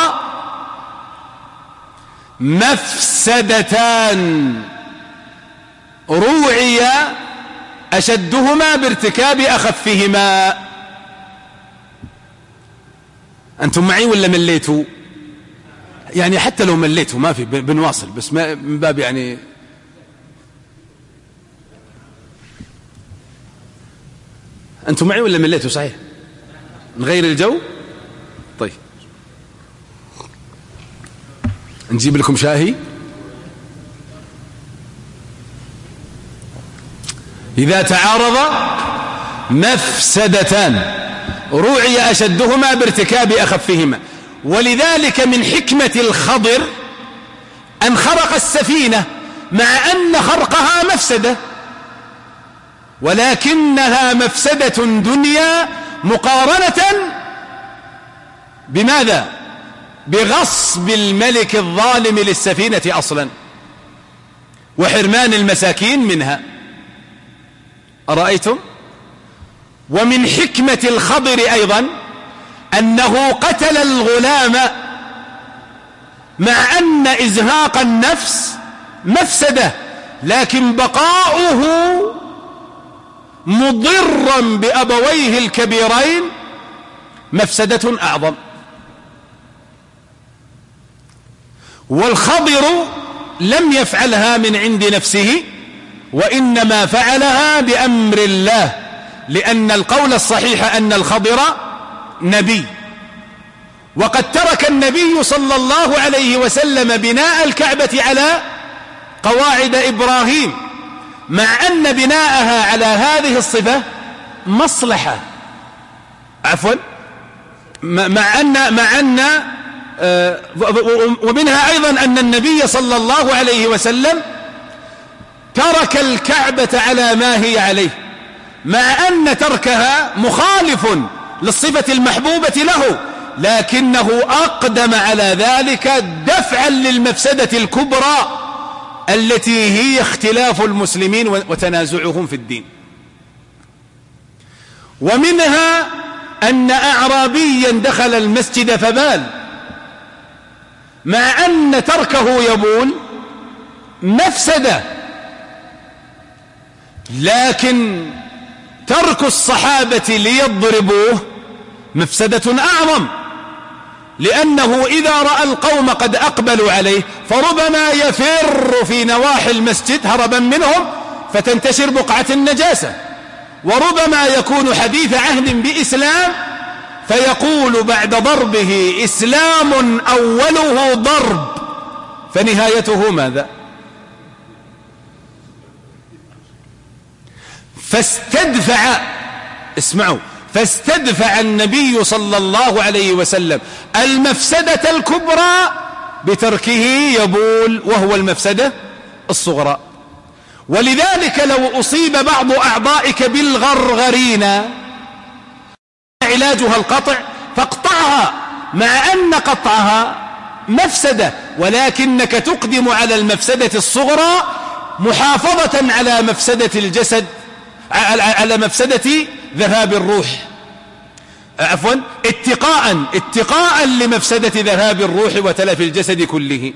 مفسدتان روعي أشدهما بارتكاب أخفهما. أنتم معي ولا مليتوا؟ يعني حتى لو مليتوا ما في، بنواصل بس ما من باب يعني أنتم معي ولا مليتوا؟ صحيح نغير الجو. طيب نجيب لكم شاهي. إذا تعارض مفسدتان روعي أشدهما بارتكاب أخفهما. ولذلك من حكمة الخضر أن خرق السفينة، مع أن خرقها مفسدة، ولكنها مفسدة دنيا مقارنة بماذا؟ بغصب الملك الظالم للسفينة أصلا وحرمان المساكين منها. أرأيتم؟ ومن حكمة الخضر أيضا أنه قتل الغلام، مع أن إزهاق النفس مفسدة، لكن بقاؤه مضرا بأبويه الكبيرين مفسدة أعظم. والخضر لم يفعلها من عند نفسه، وإنما فعلها بأمر الله، لأن القول الصحيح أن الخضر نبي. وقد ترك النبي صلى الله عليه وسلم بناء الكعبة على قواعد إبراهيم، مع أن بناءها على هذه الصفة مصلحة، عفوا مع أن مع أن آه ومنها أيضا أن النبي صلى الله عليه وسلم ترك الكعبة على ما هي عليه، مع أن تركها مخالف للصفة المحبوبة له، لكنه أقدم على ذلك دفعا للمفسدة الكبرى التي هي اختلاف المسلمين وتنازعهم في الدين. ومنها أن أعرابيا دخل المسجد فبال، مع أن تركه يبول مفسدة، لكن ترك الصحابة ليضربوه مفسدة أعظم، لأنه إذا رأى القوم قد أقبلوا عليه فربما يفر في نواحي المسجد هربا منهم فتنتشر بقعة النجاسة، وربما يكون حديث عهد بإسلام فيقول بعد ضربه إسلام أوله ضرب فنهايته ماذا؟ فاستدفع، اسمعوا، فاستدفع النبي صلى الله عليه وسلم المفسدة الكبرى بتركه يبول وهو المفسدة الصغرى. ولذلك لو أصيب بعض أعضائك بالغرغرين علاجها القطع فاقطعها، مع أن قطعها مفسدة، ولكنك تقدم على المفسدة الصغرى محافظة على مفسدة الجسد، على مفسدة ذهاب الروح، عفوا اتقاء اتقاء لمفسدة ذهاب الروح وتلف الجسد كله.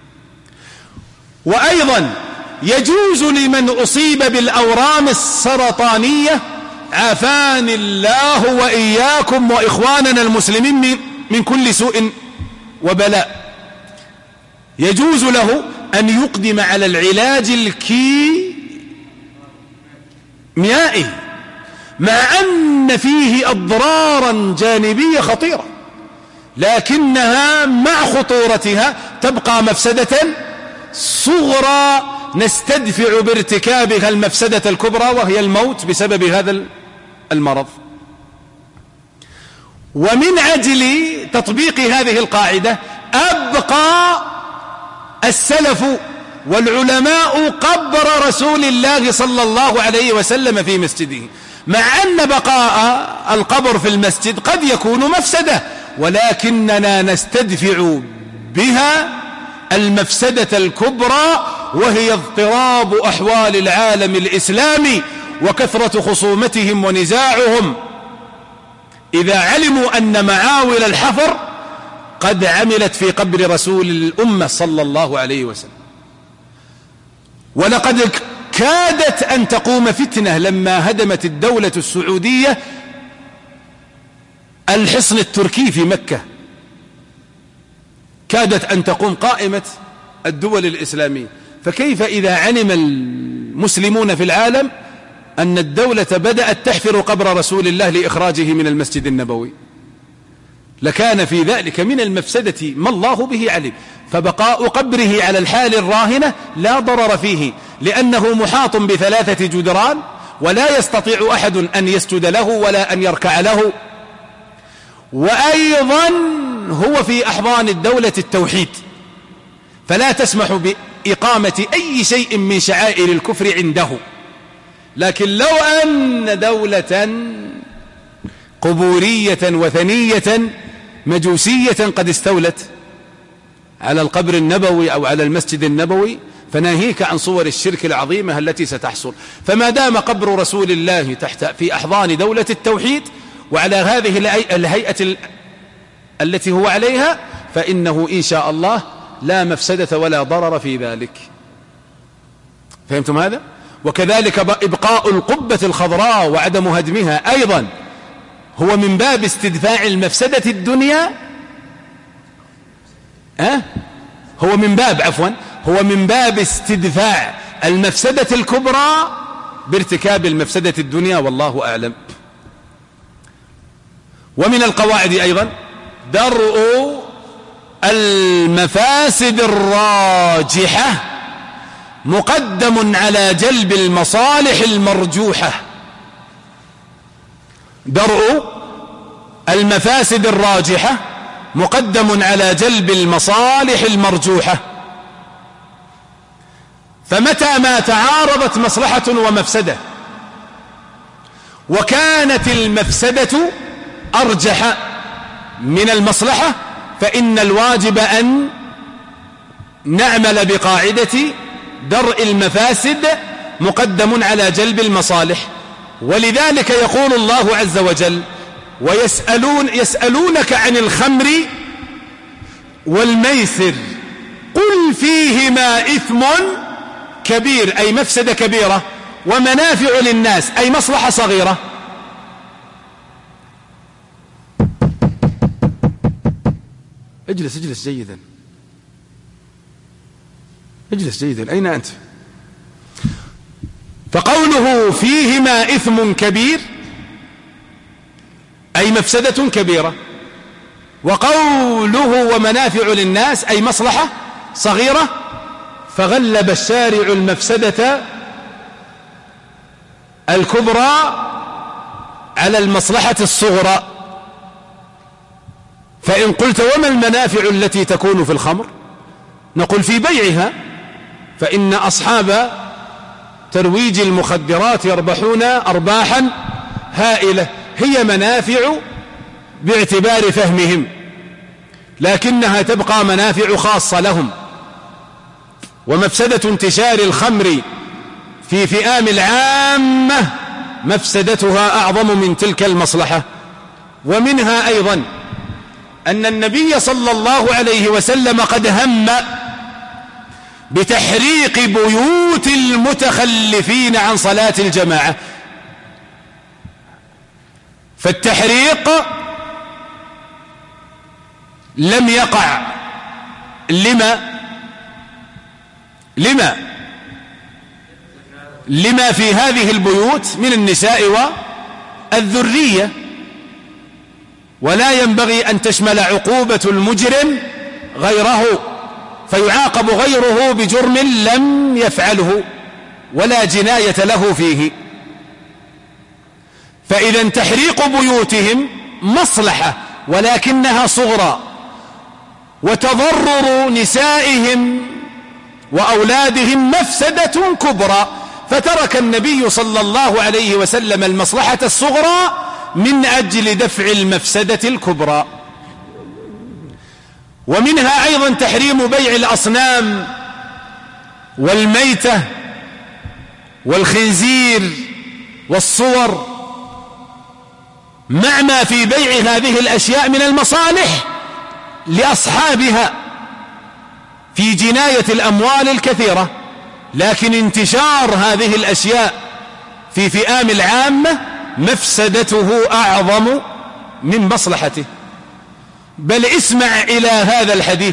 وأيضا يجوز لمن أصيب بالأورام السرطانية، عافاني الله وإياكم وإخواننا المسلمين من كل سوء وبلاء، يجوز له أن يقدم على العلاج الكيميائي، مع أن فيه أضرارا جانبية خطيرة، لكنها مع خطورتها تبقى مفسدة صغرى نستدفع بارتكابها المفسدة الكبرى وهي الموت بسبب هذا المرض. ومن أجل تطبيق هذه القاعدة أبقى السلف والعلماء قبر رسول الله صلى الله عليه وسلم في مسجده، مع أن بقاء القبر في المسجد قد يكون مفسدة، ولكننا نستدفع بها المفسدة الكبرى وهي اضطراب أحوال العالم الإسلامي وكثرة خصومتهم ونزاعهم. إذا علموا أن معاول الحفر قد عملت في قبر رسول الأمة صلى الله عليه وسلم، ولقد كادت أن تقوم فتنة لما هدمت الدولة السعودية الحصن التركي في مكة، كادت أن تقوم قائمة الدول الإسلامية. فكيف إذا علم المسلمون في العالم أن الدولة بدأت تحفر قبر رسول الله لإخراجه من المسجد النبوي؟ لكان في ذلك من المفسدة ما الله به علم. فبقاء قبره على الحال الراهنة لا ضرر فيه، لأنه محاط بثلاثة جدران ولا يستطيع أحد أن يسجد له ولا أن يركع له. وأيضا هو في أحضان الدولة التوحيد، فلا تسمح بإقامة أي شيء من شعائر الكفر عنده. لكن لو أن دولة قبورية وثنية مجوسية قد استولت على القبر النبوي أو على المسجد النبوي، فناهيك عن صور الشرك العظيمة التي ستحصل. فما دام قبر رسول الله تحت في أحضان دولة التوحيد وعلى هذه الهيئة التي هو عليها، فإنه إن شاء الله لا مفسدة ولا ضرر في ذلك. فهمتم هذا؟ وكذلك إبقاء القبة الخضراء وعدم هدمها أيضا هو من باب استدفاع المفسدة الدنيا أه؟ هو من باب عفوا هو من باب استدفاع المفسدة الكبرى بارتكاب المفسدة الدنيا، والله أعلم. ومن القواعد أيضا درء المفاسد الراجحة مقدم على جلب المصالح المرجوحة. درء المفاسد الراجحة مقدم على جلب المصالح المرجوحة. فمتى ما تعارضت مصلحة ومفسدة وكانت المفسدة أرجح من المصلحة فإن الواجب أن نعمل بقاعدة درء المفاسد مقدم على جلب المصالح. ولذلك يقول الله عز وجل: ويسألون يسألونك عن الخمر والميسر قل فيهما إثم كبير، أي مفسدة كبيرة، ومنافع للناس، أي مصلحة صغيرة. اجلس اجلس جيدا اجلس جيدا أين أنت؟ فقوله فيهما إثم كبير أي مفسدة كبيرة، وقوله ومنافع للناس أي مصلحة صغيرة، فغلب الشارع المفسدة الكبرى على المصلحة الصغرى. فإن قلت وما المنافع التي تكون في الخمر؟ نقول في بيعها، فإن أصحاب ترويج المخدرات يربحون أرباحا هائلة، هي منافع باعتبار فهمهم، لكنها تبقى منافع خاصة لهم. ومفسدة انتشار الخمر في فئام العامة مفسدتها أعظم من تلك المصلحة. ومنها أيضا أن النبي صلى الله عليه وسلم قد هم بتحريق بيوت المتخلفين عن صلاة الجماعة. فالتحريق لم يقع لما لما لما في هذه البيوت من النساء والذرية، ولا ينبغي أن تشمل عقوبة المجرم غيره فيعاقب غيره بجرم لم يفعله ولا جناية له فيه. فإذا تحريق بيوتهم مصلحة ولكنها صغرى، وتضرر نسائهم وأولادهم مفسدة كبرى، فترك النبي صلى الله عليه وسلم المصلحة الصغرى من أجل دفع المفسدة الكبرى. ومنها أيضا تحريم بيع الأصنام والميتة والخنزير والصور، مع ما في بيع هذه الأشياء من المصالح لأصحابها في جناية الأموال الكثيرة، لكن انتشار هذه الأشياء في فئام العامة مفسدته أعظم من مصلحته. بل اسمع إلى هذا الحديث،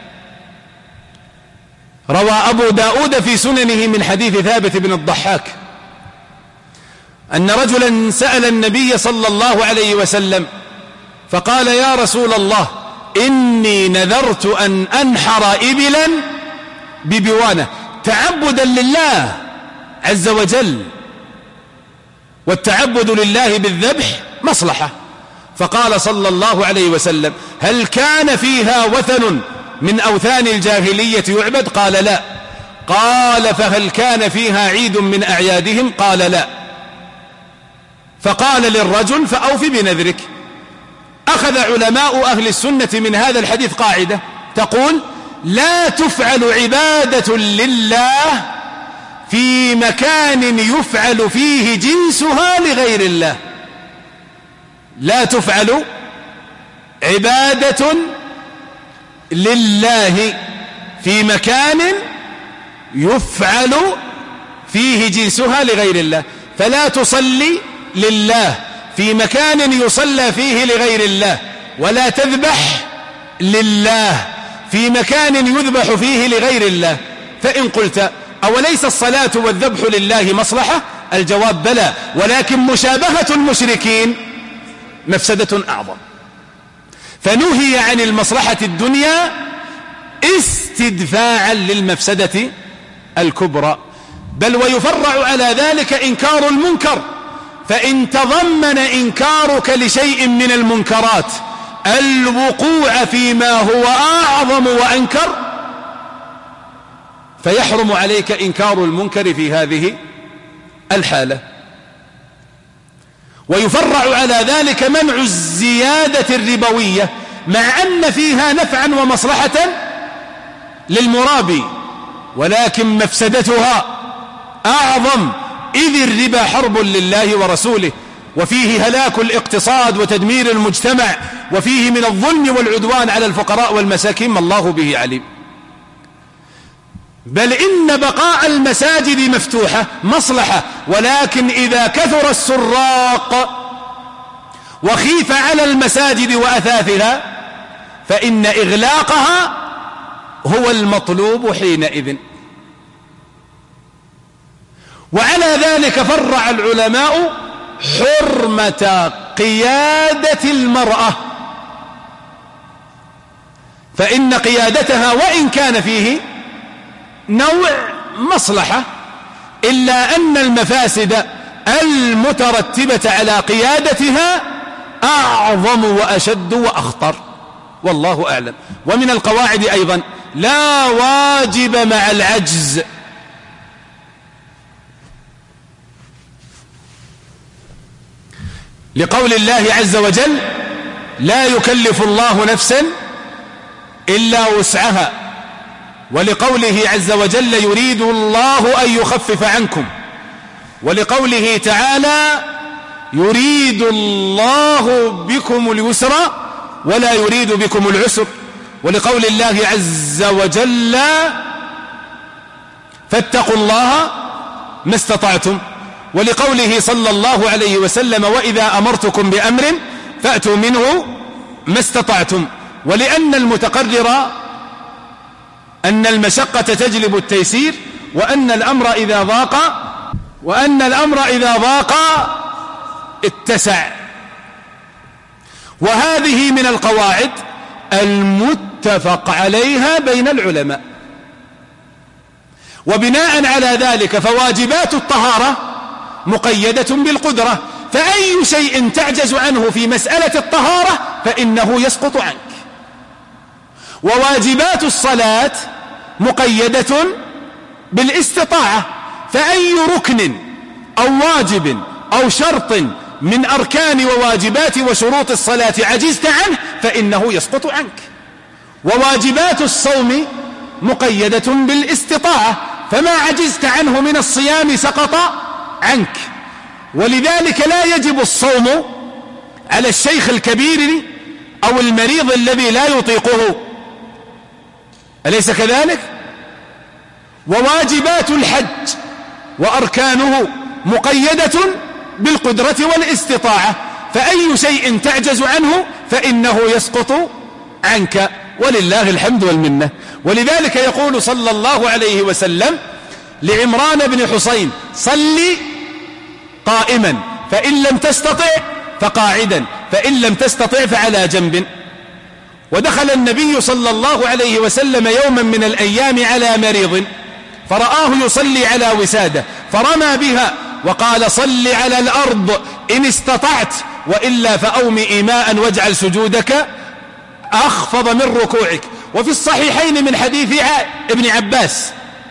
روى أبو داود في سننه من حديث ثابت بن الضحاك أن رجلا سأل النبي صلى الله عليه وسلم فقال: يا رسول الله، إني نذرت أن أنحر إبلا ببوانة تعبدا لله عز وجل، والتعبد لله بالذبح مصلحة. فقال صلى الله عليه وسلم: هل كان فيها وثن من أوثان الجاهلية يعبد؟ قال: لا. قال: فهل كان فيها عيد من أعيادهم؟ قال: لا. فقال للرجل: فأوف بنذرك. أخذ علماء أهل السنة من هذا الحديث قاعدة تقول: لا تفعل عبادة لله في مكان يفعل فيه جنسها لغير الله. لا تفعل عبادة لله في مكان يفعل فيه جنسها لغير الله. فلا تصلي لله في مكان يصلى فيه لغير الله، ولا تذبح لله في مكان يذبح فيه لغير الله. فإن قلت أوليس الصلاة والذبح لله مصلحة؟ الجواب بلى، ولكن مشابهة المشركين مفسدة أعظم. فنهي عن المصلحة الدنيا استدفاعا للمفسدة الكبرى. بل ويفرع على ذلك إنكار المنكر، فإن تضمن إنكارك لشيء من المنكرات الوقوع فيما هو أعظم وأنكر فيحرم عليك إنكار المنكر في هذه الحالة. ويفرع على ذلك منع الزيادة الربوية مع أن فيها نفعا ومصلحة للمرابي، ولكن مفسدتها أعظم، إذ الربا حرب لله ورسوله، وفيه هلاك الاقتصاد وتدمير المجتمع، وفيه من الظلم والعدوان على الفقراء والمساكين ما الله به عليم. بل إن بقاء المساجد مفتوحة مصلحة، ولكن إذا كثر السراق وخيف على المساجد وأثاثها فإن إغلاقها هو المطلوب حينئذ. وعلى ذلك فرع العلماء حرمة قيادة المرأة، فإن قيادتها وإن كان فيه نوع مصلحة إلا أن المفاسد المترتبة على قيادتها أعظم وأشد وأخطر، والله أعلم. ومن القواعد أيضا لا واجب مع العجز، لقول الله عز وجل لا يكلف الله نفسا إلا وسعها، ولقوله عز وجل يريد الله أن يخفف عنكم، ولقوله تعالى يريد الله بكم اليسر ولا يريد بكم العسر، ولقول الله عز وجل فاتقوا الله ما استطعتم، ولقوله صلى الله عليه وسلم وإذا أمرتكم بأمر فأتوا منه ما استطعتم. ولأن المتقرر أن المشقة تجلب التيسير، وأن الأمر إذا ضاق وأن الأمر إذا ضاق اتسع. وهذه من القواعد المتفق عليها بين العلماء. وبناء على ذلك فواجبات الطهارة مقيدة بالقدرة، فأي شيء تعجز عنه في مسألة الطهارة فإنه يسقط عنك. وواجبات الصلاة مقيدة بالاستطاعة، فأي ركن أو واجب أو شرط من أركان وواجبات وشروط الصلاة عجزت عنه فإنه يسقط عنك. وواجبات الصوم مقيدة بالاستطاعة، فما عجزت عنه من الصيام سقط عنك. ولذلك لا يجب الصوم على الشيخ الكبير أو المريض الذي لا يطيقه، أليس كذلك؟ وواجبات الحج وأركانه مقيدة بالقدرة والاستطاعة، فأي شيء تعجز عنه فإنه يسقط عنك، ولله الحمد والمنة. ولذلك يقول صلى الله عليه وسلم لعمران بن حسين صل قائما، فإن لم تستطع فقاعدا، فإن لم تستطع فعلى جنب. ودخل النبي صلى الله عليه وسلم يوما من الأيام على مريض فرآه يصلي على وسادة فرمى بها وقال صل على الأرض إن استطعت، وإلا فأومئ إيماء واجعل سجودك أخفض من ركوعك. وفي الصحيحين من حديث ابن عباس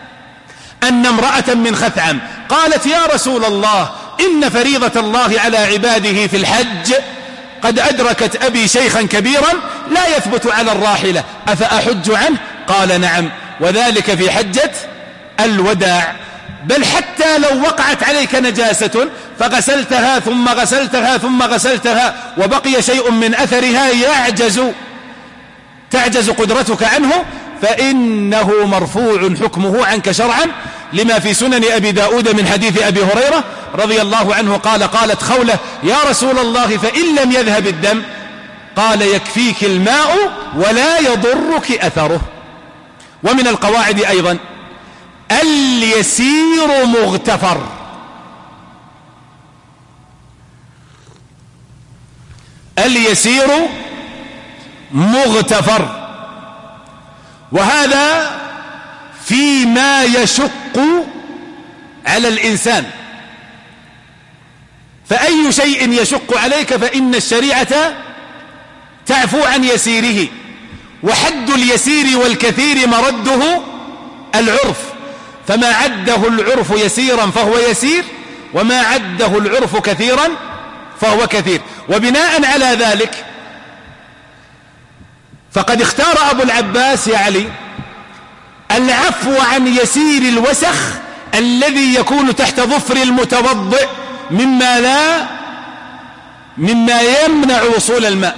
أن امرأة من خثعم قالت يا رسول الله إن فريضة الله على عباده في الحج قد أدركت أبي شيخا كبيرا لا يثبت على الراحلة أفأحج عنه؟ قال نعم، وذلك في حجة الوداع. بل حتى لو وقعت عليك نجاسة فغسلتها ثم غسلتها ثم غسلتها وبقي شيء من أثرها يعجز تعجز قدرتك عنه فإنه مرفوع حكمه عنك شرعا، لما في سنن أبي داود من حديث أبي هريرة رضي الله عنه قال قالت خولة يا رسول الله فإن لم يذهب الدم؟ قال يكفيك الماء ولا يضرك أثره. ومن القواعد أيضا اليسير مغتفر. اليسير مغتفر، وهذا فيما يشق على الإنسان. فأي شيء يشق عليك فإن الشريعة تعفو عن يسيره. وحد اليسير والكثير مرده العرف، فما عده العرف يسيرا فهو يسير، وما عده العرف كثيرا فهو كثير. وبناء على ذلك فقد اختار أبو العباس يا علي العفو عن يسير الوسخ الذي يكون تحت ظفر المتوضئ مما لا مما يمنع وصول الماء،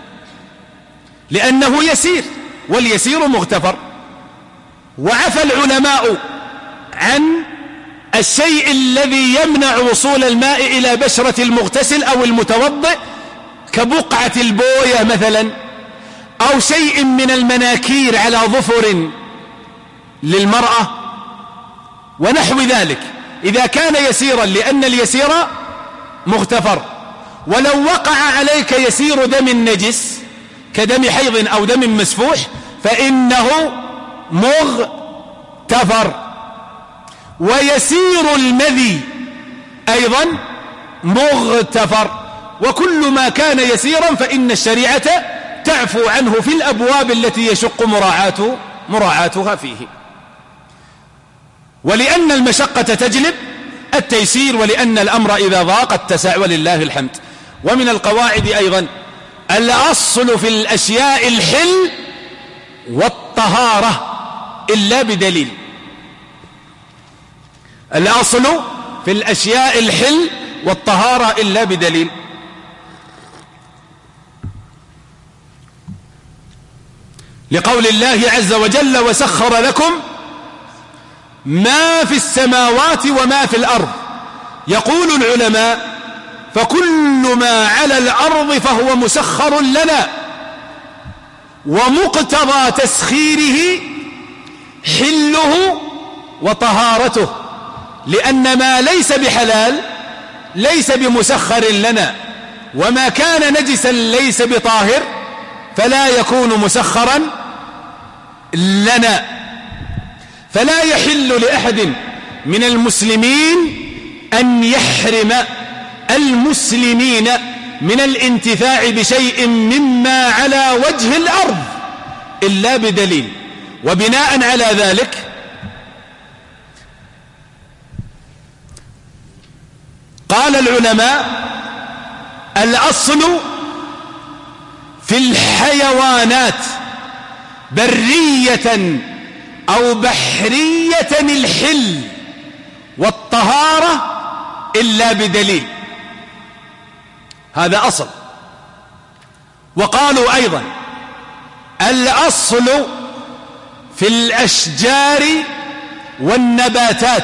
لأنه يسير واليسير مغتفر. وعفى العلماء عن الشيء الذي يمنع وصول الماء إلى بشرة المغتسل أو المتوضئ كبقعة البوية مثلا، أو شيء من المناكير على ظفر للمرأة ونحو ذلك، إذا كان يسيرا، لأن اليسير مغتفر. ولو وقع عليك يسير دم نجس كدم حيض أو دم مسفوح فإنه مغتفر. ويسير المذي أيضا مغتفر. وكل ما كان يسيرا فإن الشريعة تعفو عنه في الأبواب التي يشق مراعاة مراعاتها فيه. ولأن المشقة تجلب التيسير، ولأن الأمر إذا ضاق اتسع، ولله الحمد. ومن القواعد أيضا الأصل في الأشياء الحل والطهارة إلا بدليل. الأصل في الأشياء الحل والطهارة إلا بدليل. لقول الله عز وجل: وسخر لكم ما في السماوات وما في الأرض. يقول العلماء: فكل ما على الأرض فهو مسخر لنا، ومقتضى تسخيره حله وطهارته، لأن ما ليس بحلال ليس بمسخر لنا، وما كان نجسا ليس بطاهر فلا يكون مسخرا لنا. فلا يحل لأحد من المسلمين أن يحرم المسلمين من الانتفاع بشيء مما على وجه الأرض إلا بدليل. وبناء على ذلك قال العلماء: الأصل في الحيوانات برية أو بحرية الحل والطهارة إلا بدليل. هذا أصل. وقالوا أيضا: الأصل في الأشجار والنباتات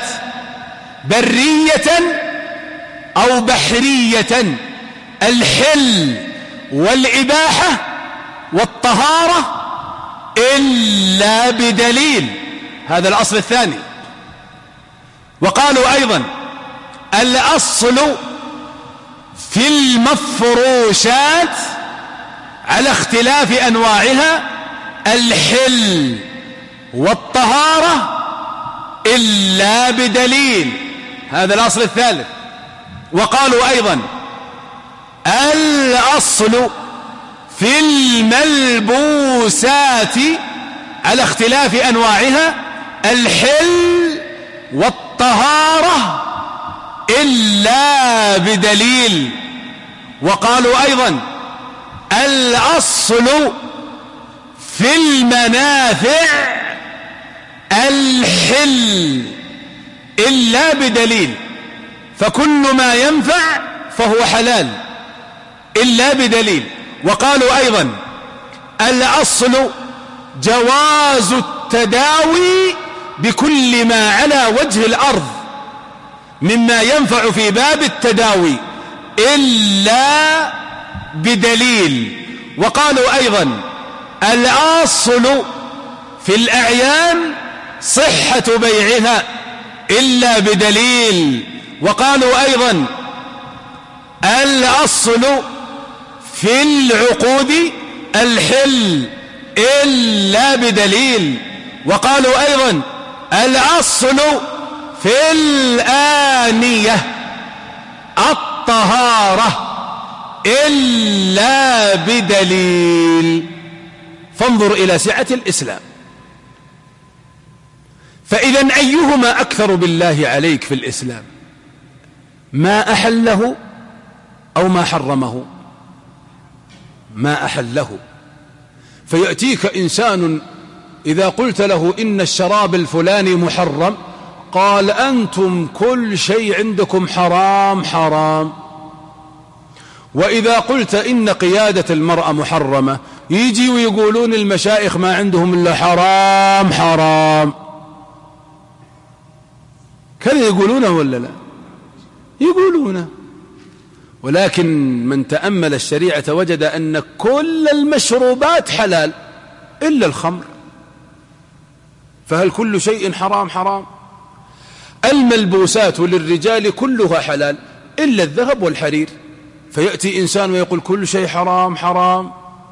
برية أو بحرية الحل والإباحة والطهارة إلا بدليل. هذا الأصل الثاني. وقالوا أيضا: الأصل في المفروشات على اختلاف أنواعها الحل والطهارة إلا بدليل. هذا الأصل الثالث. وقالوا أيضا: الأصل في الملبوسات على اختلاف أنواعها الحل والطهارة إلا بدليل. وقالوا أيضا: الأصل في المنافع الحل إلا بدليل. فكل ما ينفع فهو حلال إلا بدليل. وقالوا أيضا: الأصل جواز التداوي بكل ما على وجه الأرض مما ينفع في باب التداوي إلا بدليل. وقالوا أيضا: الأصل في الأعيان صحة بيعها إلا بدليل. وقالوا أيضا الأصل في العقود الحل إلا بدليل. وقالوا أيضا الأصل في الآنية الطهارة إلا بدليل. فانظر إلى سعة الإسلام. فإذا أيهما أكثر بالله عليك في الإسلام؟ ما أحله أو ما حرمه؟ ما أحله. فيأتيك إنسان إذا قلت له إن الشراب الفلاني محرم قال أنتم كل شيء عندكم حرام حرام. وإذا قلت إن قيادة المرأة محرمة يجي ويقولون المشايخ ما عندهم إلا حرام حرام. كذا يقولونه ولا لا؟ يقولونه. ولكن من تأمل الشريعة وجد أن كل المشروبات حلال إلا الخمر. فهل كل شيء حرام حرام؟ الملبوسات للرجال كلها حلال إلا الذهب والحرير. فيأتي إنسان ويقول كل شيء حرام حرام.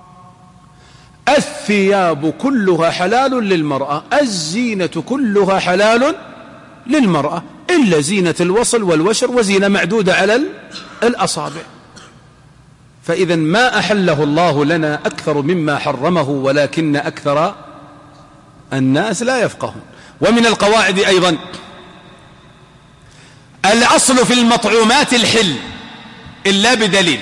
الثياب كلها حلال للمرأة، الزينة كلها حلال للمرأة إلا زينة الوصل والوشر وزينة معدودة على الأصابع. فإذا ما أحله الله لنا أكثر مما حرمه، ولكن أكثر الناس لا يفقهون. ومن القواعد أيضا الأصل في المطعومات الحل إلا بدليل.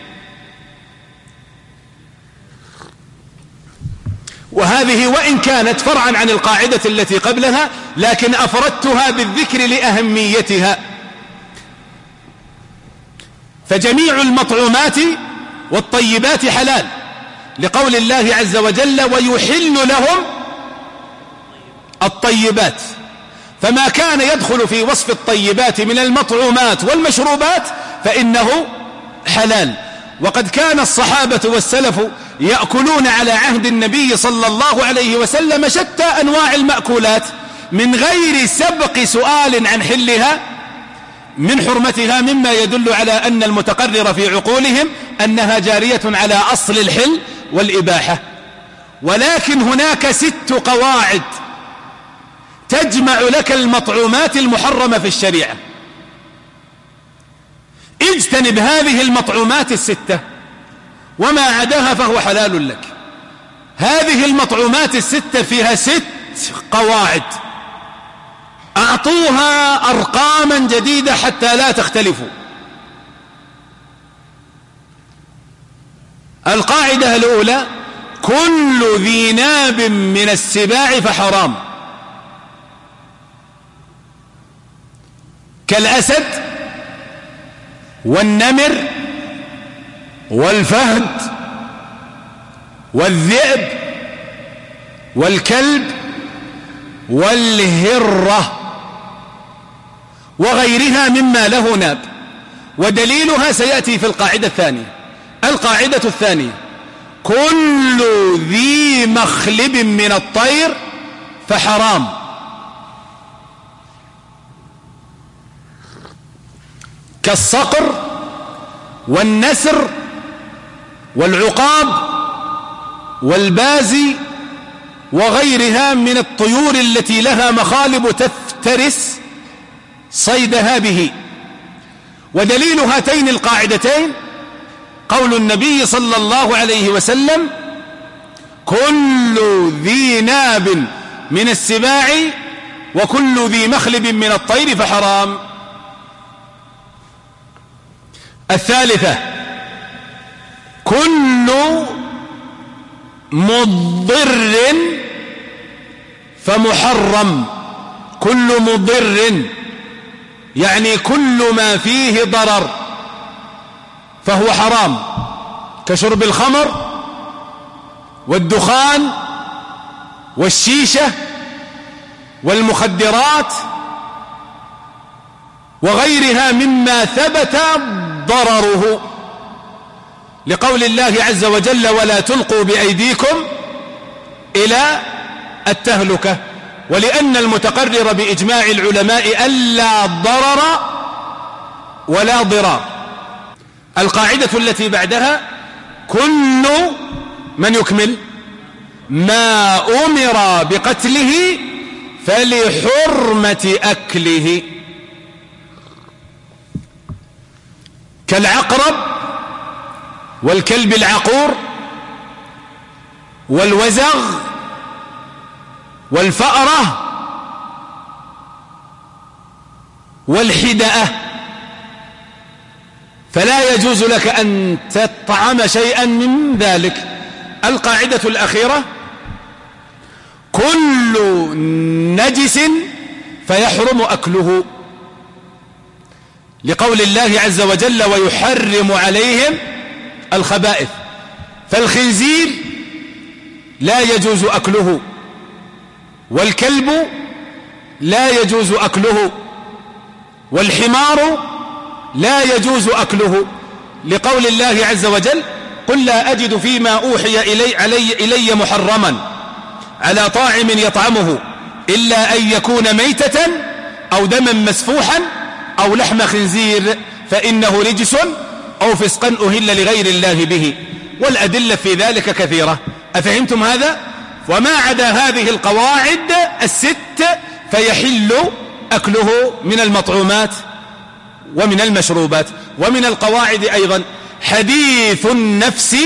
وهذه وإن كانت فرعا عن القاعدة التي قبلها لكن أفردتها بالذكر لأهميتها. فجميع المطعومات والطيبات حلال لقول الله عز وجل ويحل لهم الطيبات. فما كان يدخل في وصف الطيبات من المطعومات والمشروبات فإنه حلال. وقد كان الصحابة والسلف يأكلون على عهد النبي صلى الله عليه وسلم شتى أنواع المأكولات من غير سبق سؤال عن حلها من حرمتها، مما يدل على أن المتقرر في عقولهم أنها جارية على أصل الحل والإباحة. ولكن هناك ست قواعد تجمع لك المطعومات المحرمة في الشريعة. اجتنب هذه المطعومات الستة وما عداها فهو حلال لك. هذه المطعومات الستة فيها ست قواعد أعطوها أرقاما جديدة حتى لا تختلفوا. القاعدة الأولى كل ذي ناب من السباع فحرام، كالأسد والنمر والفهد والذئب والكلب والهرة وغيرها مما له ناب. ودليلها سيأتي في القاعدة الثانية. القاعدة الثانية كل ذي مخلب من الطير فحرام، كالصقر والنسر والعقاب والبازي وغيرها من الطيور التي لها مخالب تفترس صيدها به. ودليل هاتين القاعدتين قول النبي صلى الله عليه وسلم كل ذي ناب من السباع وكل ذي مخلب من الطير فحرام. الثالثة كل مضر فمحرم. كل مضر يعني كل ما فيه ضرر فهو حرام، كشرب الخمر والدخان والشيشة والمخدرات وغيرها مما ثبت ضرره، لقول الله عز وجل ولا تلقوا بأيديكم إلى التهلكة، ولأن المتقرر بإجماع العلماء ألا ضرر ولا ضرار. القاعدة التي بعدها: كل من يكمل ما أمر بقتله فلحرمة أكله، كالعقرب والكلب العقور والوزغ والفأرة والحدأة، فلا يجوز لك أن تطعم شيئا من ذلك. القاعدة الأخيرة: كل نجس فيحرم أكله، لقول الله عز وجل: ويحرم عليهم الخبائث. فالخنزير لا يجوز أكله، والكلب لا يجوز أكله، والحمار لا يجوز أكله، لقول الله عز وجل: قل لا أجد فيما أوحي إلي, علي إلي محرما على طاعم يطعمه إلا أن يكون ميتة أو دما مسفوحا أو لحم خنزير فإنه رجس أو فسقا أهل لغير الله به. والأدلة في ذلك كثيرة. أفهمتم هذا؟ وما عدا هذه القواعد الست فيحل أكله من المطعومات ومن المشروبات. ومن القواعد أيضا: حديث النفس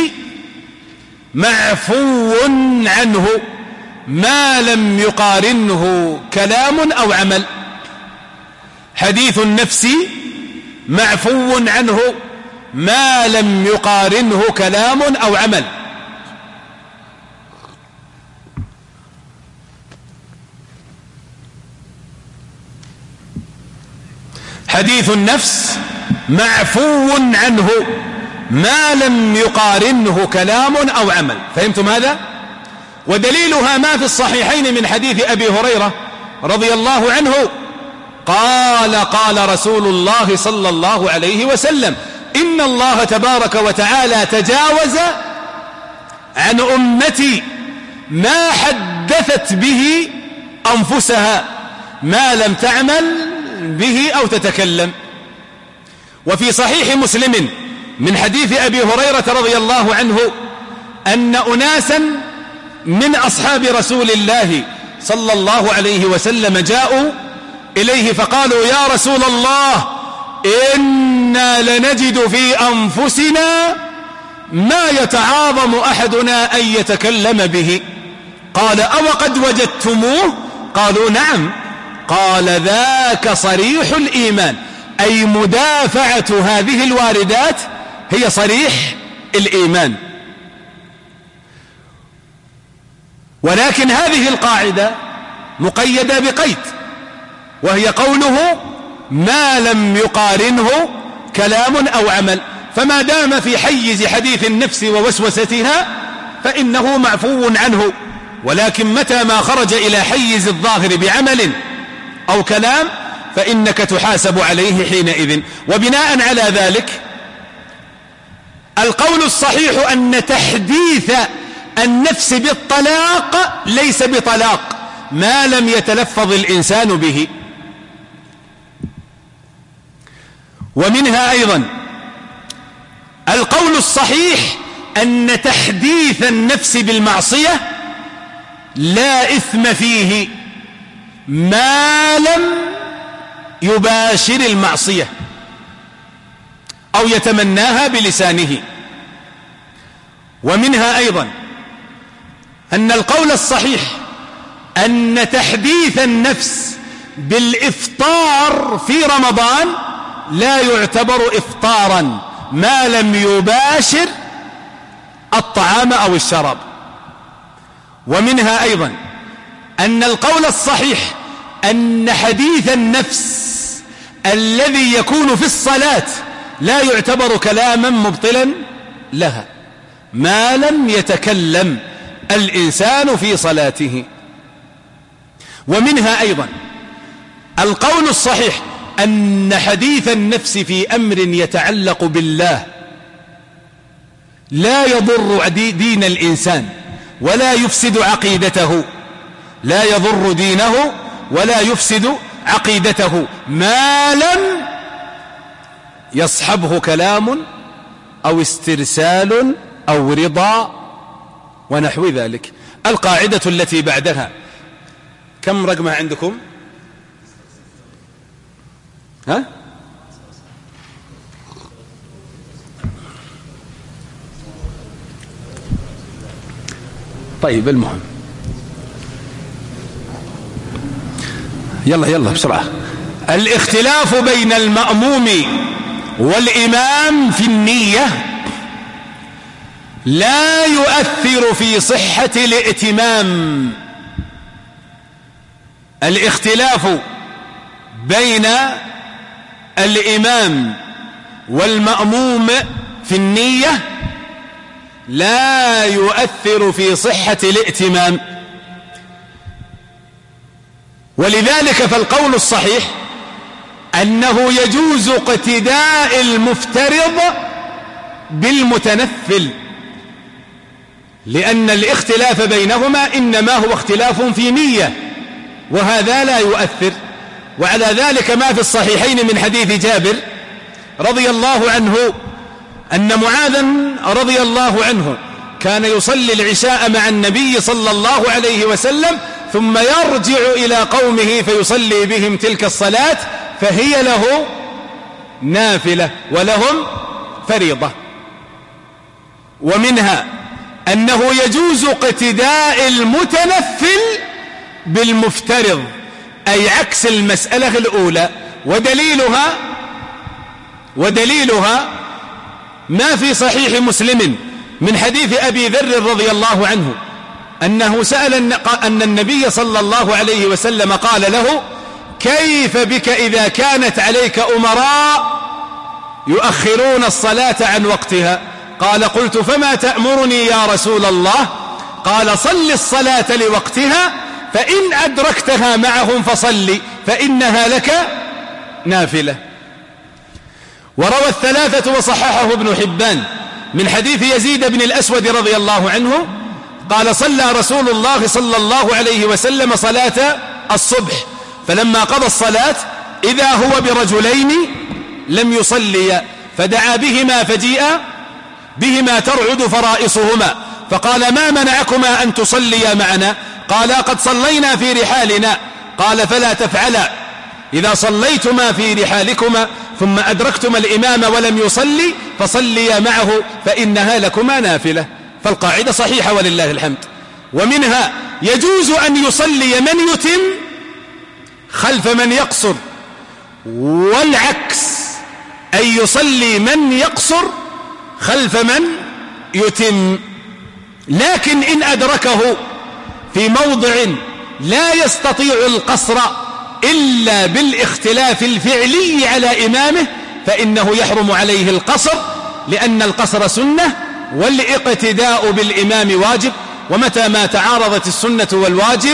معفو عنه ما لم يقارنه كلام أو عمل. حديث النفس معفو عنه ما لم يقارنه كلام أو عمل. حديث النفس معفو عنه ما لم يقارنه كلام أو عمل. فهمتم هذا؟ ودليلها ما في الصحيحين من حديث أبي هريرة رضي الله عنه قال: قال رسول الله صلى الله عليه وسلم: إن الله تبارك وتعالى تجاوز عن أمتي ما حدثت به أنفسها ما لم تعمل به أو تتكلم. وفي صحيح مسلم من حديث أبي هريرة رضي الله عنه أن أناسا من أصحاب رسول الله صلى الله عليه وسلم جاءوا إليه فقالوا: يا رسول الله، إنا لنجد في أنفسنا ما يتعاظم أحدنا أن يتكلم به. قال: أو قد وجدتموه؟ قالوا: نعم. قال: ذاك صريح الإيمان، أي مدافعة هذه الواردات هي صريح الإيمان. ولكن هذه القاعدة مقيدة بقيد، وهي قوله: ما لم يقارنه كلام أو عمل. فما دام في حيز حديث النفس ووسوستها فإنه معفو عنه، ولكن متى ما خرج إلى حيز الظاهر بعمل أو كلام فإنك تحاسب عليه حينئذ. وبناء على ذلك القول الصحيح أن تحديث النفس بالطلاق ليس بطلاق ما لم يتلفظ الإنسان به. ومنها أيضا القول الصحيح أن تحديث النفس بالمعصية لا إثم فيه ما لم يباشر المعصية أو يتمناها بلسانه. ومنها أيضا أن القول الصحيح أن تحديث النفس بالإفطار في رمضان لا يعتبر إفطارا ما لم يباشر الطعام أو الشراب. ومنها أيضا أن القول الصحيح أن حديث النفس الذي يكون في الصلاة لا يعتبر كلاما مبطلا لها ما لم يتكلم الإنسان في صلاته. ومنها أيضا القول الصحيح أن حديث النفس في أمر يتعلق بالله لا يضر دين الإنسان ولا يفسد عقيدته لا يضر دينه ولا يفسد عقيدته ما لم يصحبه كلام أو استرسال أو رضا ونحو ذلك. القاعدة التي بعدها كم رقمها عندكم؟ ها؟ طيب المهم يلا يلا بسرعة. الاختلاف بين المأموم والإمام في النية لا يؤثر في صحة الائتمام. الاختلاف بين الإمام والمأموم في النية لا يؤثر في صحة الائتمام، ولذلك فالقول الصحيح أنه يجوز اقتداء المفترض بالمتنفل، لأن الاختلاف بينهما إنما هو اختلاف في نية، وهذا لا يؤثر. وعلى ذلك ما في الصحيحين من حديث جابر رضي الله عنه أن معاذا رضي الله عنه كان يصلي العشاء مع النبي صلى الله عليه وسلم ثم يرجع إلى قومه فيصلي بهم تلك الصلاة، فهي له نافلة ولهم فريضة. ومنها أنه يجوز اقتداء المتنفل بالمفترض، أي عكس المسألة الأولى. ودليلها ودليلها ما في صحيح مسلم من حديث أبي ذر رضي الله عنه أنه سأل أن النبي صلى الله عليه وسلم قال له: كيف بك إذا كانت عليك أمراء يؤخرون الصلاة عن وقتها؟ قال: قلت فما تأمرني يا رسول الله؟ قال: صل الصلاة لوقتها، فإن أدركتها معهم فصل، فإنها لك نافلة. وروى الثلاثة وصححه ابن حبان من حديث يزيد بن الأسود رضي الله عنه قال: صلى رسول الله صلى الله عليه وسلم صلاة الصبح، فلما قضى الصلاة إذا هو برجلين لم يصليا، فدعا بهما فجيء بهما ترعد فرائصهما، فقال: ما منعكما أن تصليا معنا؟ قال: قد صلينا في رحالنا. قال: فلا تفعلا، إذا صليتما في رحالكما ثم أدركتما الإمام ولم يصلي فصليا معه، فإنها لكما نافلة. فالقاعدة صحيحة ولله الحمد. ومنها يجوز أن يصلي من يتم خلف من يقصر، والعكس أن يصلي من يقصر خلف من يتم. لكن إن أدركه في موضع لا يستطيع القصر إلا بالاختلاف الفعلي على إمامه فإنه يحرم عليه القصر، لأن القصر سنة والاقتداء بالإمام واجب، ومتى ما تعارضت السنة والواجب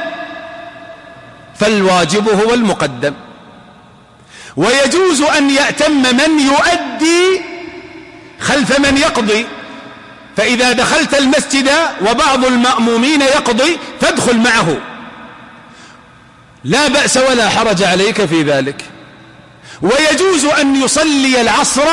فالواجب هو المقدم. ويجوز أن يأتم من يؤدي خلف من يقضي، فإذا دخلت المسجد وبعض المأمومين يقضي فادخل معه، لا بأس ولا حرج عليك في ذلك. ويجوز أن يصلي العصر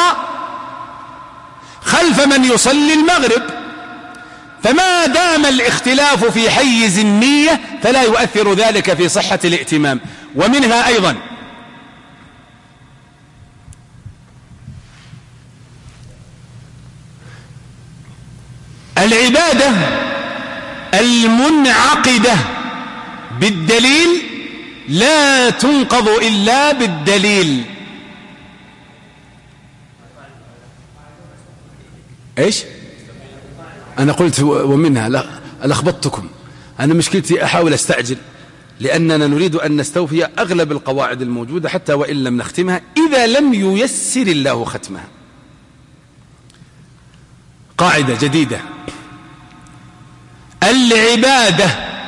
خلف من يصلي المغرب، فما دام الاختلاف في حيز النية فلا يؤثر ذلك في صحة الائتمام. ومنها أيضا العبادة المنعقدة بالدليل لا تنقض إلا بالدليل. إيش؟ أنا قلت ومنها لا لخبطتكم. أنا مشكلتي أحاول أستعجل، لأننا نريد أن نستوفي أغلب القواعد الموجودة حتى وإن لم نختمها إذا لم ييسر الله ختمها. قاعدة جديدة: العبادة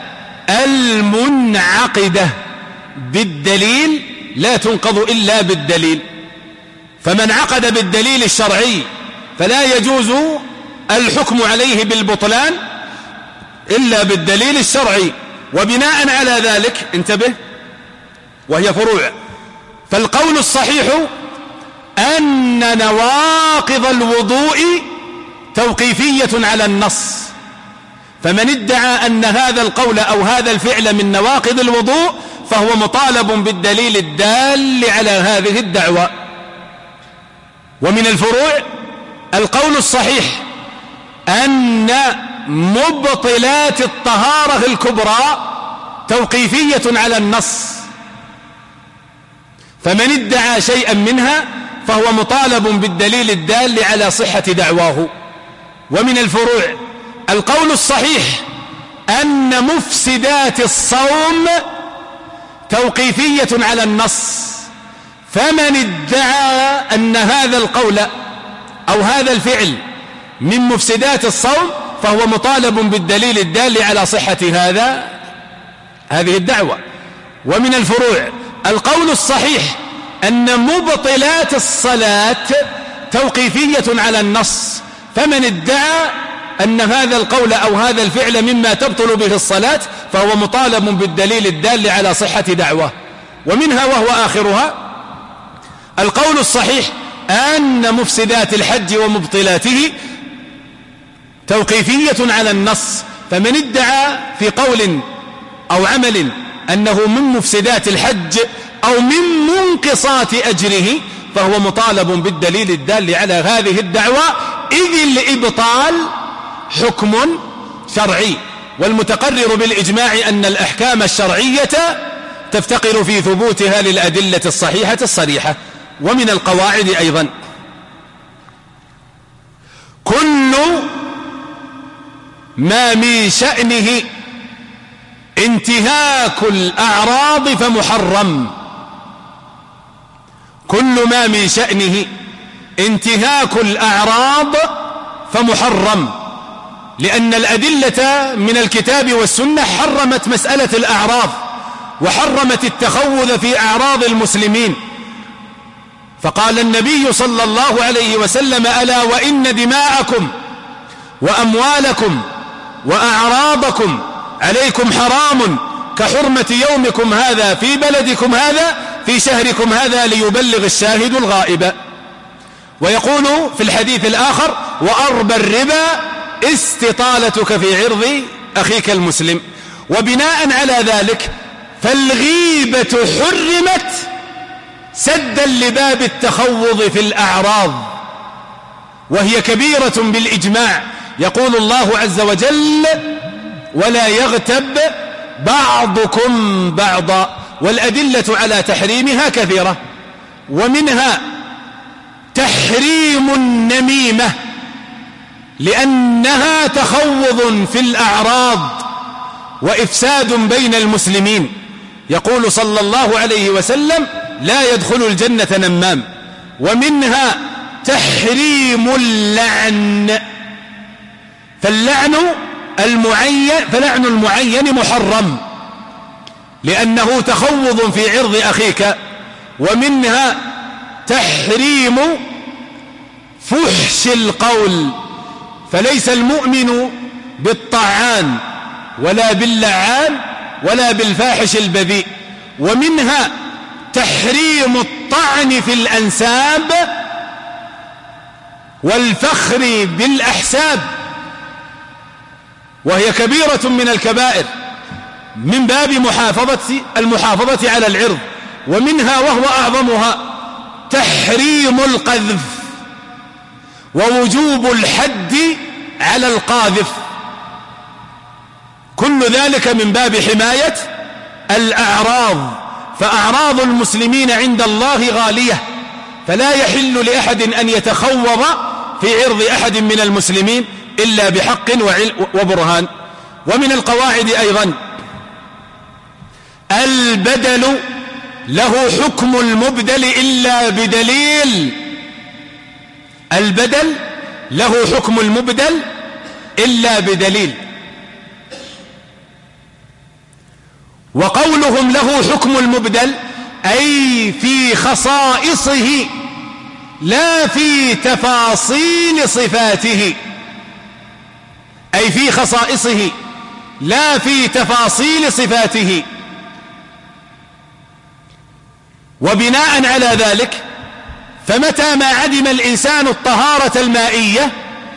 المنعقدة بالدليل لا تنقض إلا بالدليل. فمن عقد بالدليل الشرعي فلا يجوز الحكم عليه بالبطلان إلا بالدليل الشرعي. وبناء على ذلك انتبه، وهي فروع، فالقول الصحيح أن نواقض الوضوء توقيفية على النص، فمن ادعى أن هذا القول أو هذا الفعل من نواقض الوضوء فهو مطالب بالدليل الدال على هذه الدعوة. ومن الفروع القول الصحيح أن مبطلات الطهارة الكبرى توقيفية على النص، فمن ادعى شيئا منها فهو مطالب بالدليل الدال على صحة دعواه. ومن الفروع القول الصحيح أن مفسدات الصوم توقيفية على النص، فمن ادعى أن هذا القول أو هذا الفعل من مفسدات الصوم فهو مطالب بالدليل الدال على صحة هذا هذه الدعوة. ومن الفروع القول الصحيح أن مبطلات الصلاة توقيفية على النص، فمن ادعى أن هذا القول أو هذا الفعل مما تبطل به الصلاة فهو مطالب بالدليل الدال على صحة دعوة. ومنها وهو آخرها القول الصحيح أن مفسدات الحج ومبطلاته توقيفية على النص، فمن ادعى في قول أو عمل أنه من مفسدات الحج أو من منقصات أجره فهو مطالب بالدليل الدال على هذه الدعوة، إذ الإبطال حكم شرعي، والمتقرر بالإجماع أن الأحكام الشرعية تفتقر في ثبوتها للأدلة الصحيحة الصريحة. ومن القواعد أيضا كل ما من شأنه انتهاك الأعراض فمحرم، كل ما من شأنه انتهاك الأعراض فمحرم، لأن الأدلة من الكتاب والسنة حرمت مسألة الأعراض وحرمت التخوذ في أعراض المسلمين. فقال النبي صلى الله عليه وسلم: ألا وإن دماءكم وأموالكم وأعراضكم عليكم حرام كحرمة يومكم هذا في بلدكم هذا في شهركم هذا ليبلغ الشاهد الغائب. ويقول في الحديث الآخر: وأربى الربا استطالتك في عرض أخيك المسلم. وبناء على ذلك فالغيبة حرمت سدا لباب التخوض في الأعراض، وهي كبيرة بالإجماع. يقول الله عز وجل: ولا يغتب بعضكم بعضا. والأدلة على تحريمها كثيرة، ومنها تحريم النميمة لأنها تخوض في الأعراض وإفساد بين المسلمين. يقول صلى الله عليه وسلم: لا يدخل الجنة نمام. ومنها تحريم اللعن، فاللعن المعين فلعن المعين محرم لأنه تخوض في عرض أخيك. ومنها تحريم فحش القول، فليس المؤمن بالطعان ولا باللعان ولا بالفاحش البذيء. ومنها تحريم الطعن في الأنساب والفخر بالأحساب، وهي كبيرة من الكبائر من باب محافظة المحافظة على العرض. ومنها وهو أعظمها تحريم القذف ووجوب الحد على القاذف، كل ذلك من باب حماية الأعراض. فأعراض المسلمين عند الله غالية، فلا يحل لأحد أن يتخوض في عرض أحد من المسلمين إلا بحق وبرهان. ومن القواعد أيضا البدل له حكم المبدل إلا بدليل، البدل له حكم المبدل إلا بدليل. وقولهم له حكم المبدل أي في خصائصه لا في تفاصيل صفاته، أي في خصائصه لا في تفاصيل صفاته. وبناء على ذلك فمتى ما عدم الإنسان الطهارة المائية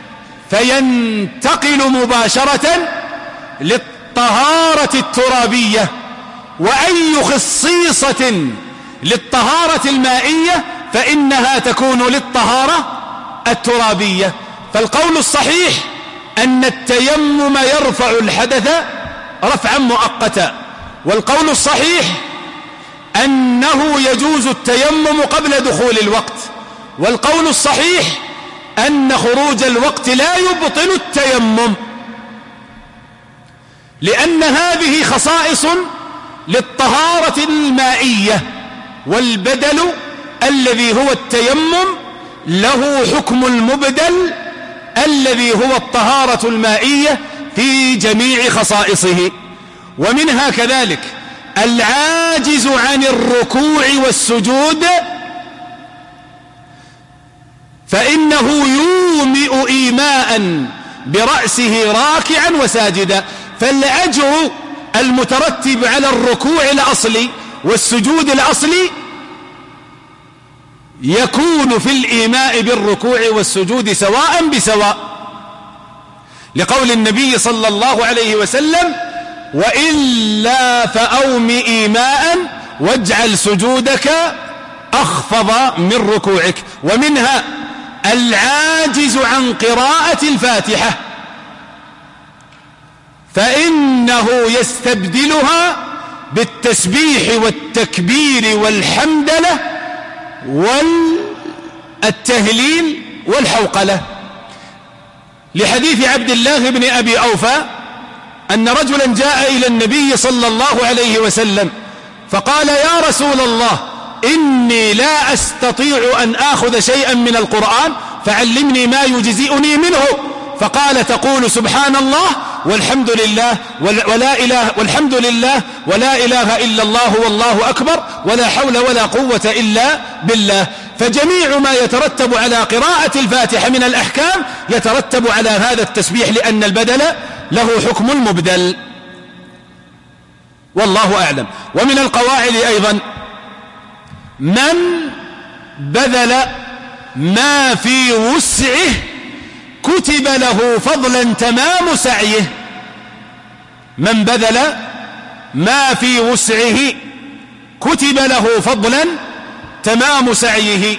فينتقل مباشرة للطهارة الترابية. وأي خصيصة للطهارة المائية فإنها تكون للطهارة الترابية. فالقول الصحيح أن التيمم يرفع الحدث رفعا مؤقتا، والقول الصحيح أنه يجوز التيمم قبل دخول الوقت، والقول الصحيح أن خروج الوقت لا يبطل التيمم، لأن هذه خصائص للطهارة المائية، والبدل الذي هو التيمم له حكم المبدل الذي هو الطهارة المائية في جميع خصائصه. ومنها كذلك العاجز عن الركوع والسجود فإنه يومئ إيماء برأسه راكعا وساجدا. فالأجر المترتب على الركوع الأصلي والسجود الأصلي يكون في الإيماء بالركوع والسجود سواء بسواء، لقول النبي صلى الله عليه وسلم: وإلا فأوم إيماء واجعل سجودك أخفض من ركوعك. ومنها العاجز عن قراءة الفاتحة فإنه يستبدلها بالتسبيح والتكبير والحمدلة والتهليل والحوقلة، لحديث عبد الله بن أبي أوفى أن رجلا جاء إلى النبي صلى الله عليه وسلم فقال: يا رسول الله، إني لا أستطيع أن آخذ شيئا من القرآن فعلمني ما يجزئني منه. فقال: تقول سبحان الله والحمد لله ولا إله والحمد لله ولا إله إلا الله والله أكبر ولا حول ولا قوة إلا بالله. فجميع ما يترتب على قراءة الفاتحة من الأحكام يترتب على هذا التسبيح، لأن البدل له حكم المبدل، والله أعلم. ومن القواعد أيضا: من بذل ما في وسعه كتب له فضلا تمام سعيه. من بذل ما في وسعه كتب له فضلا تمام سعيه،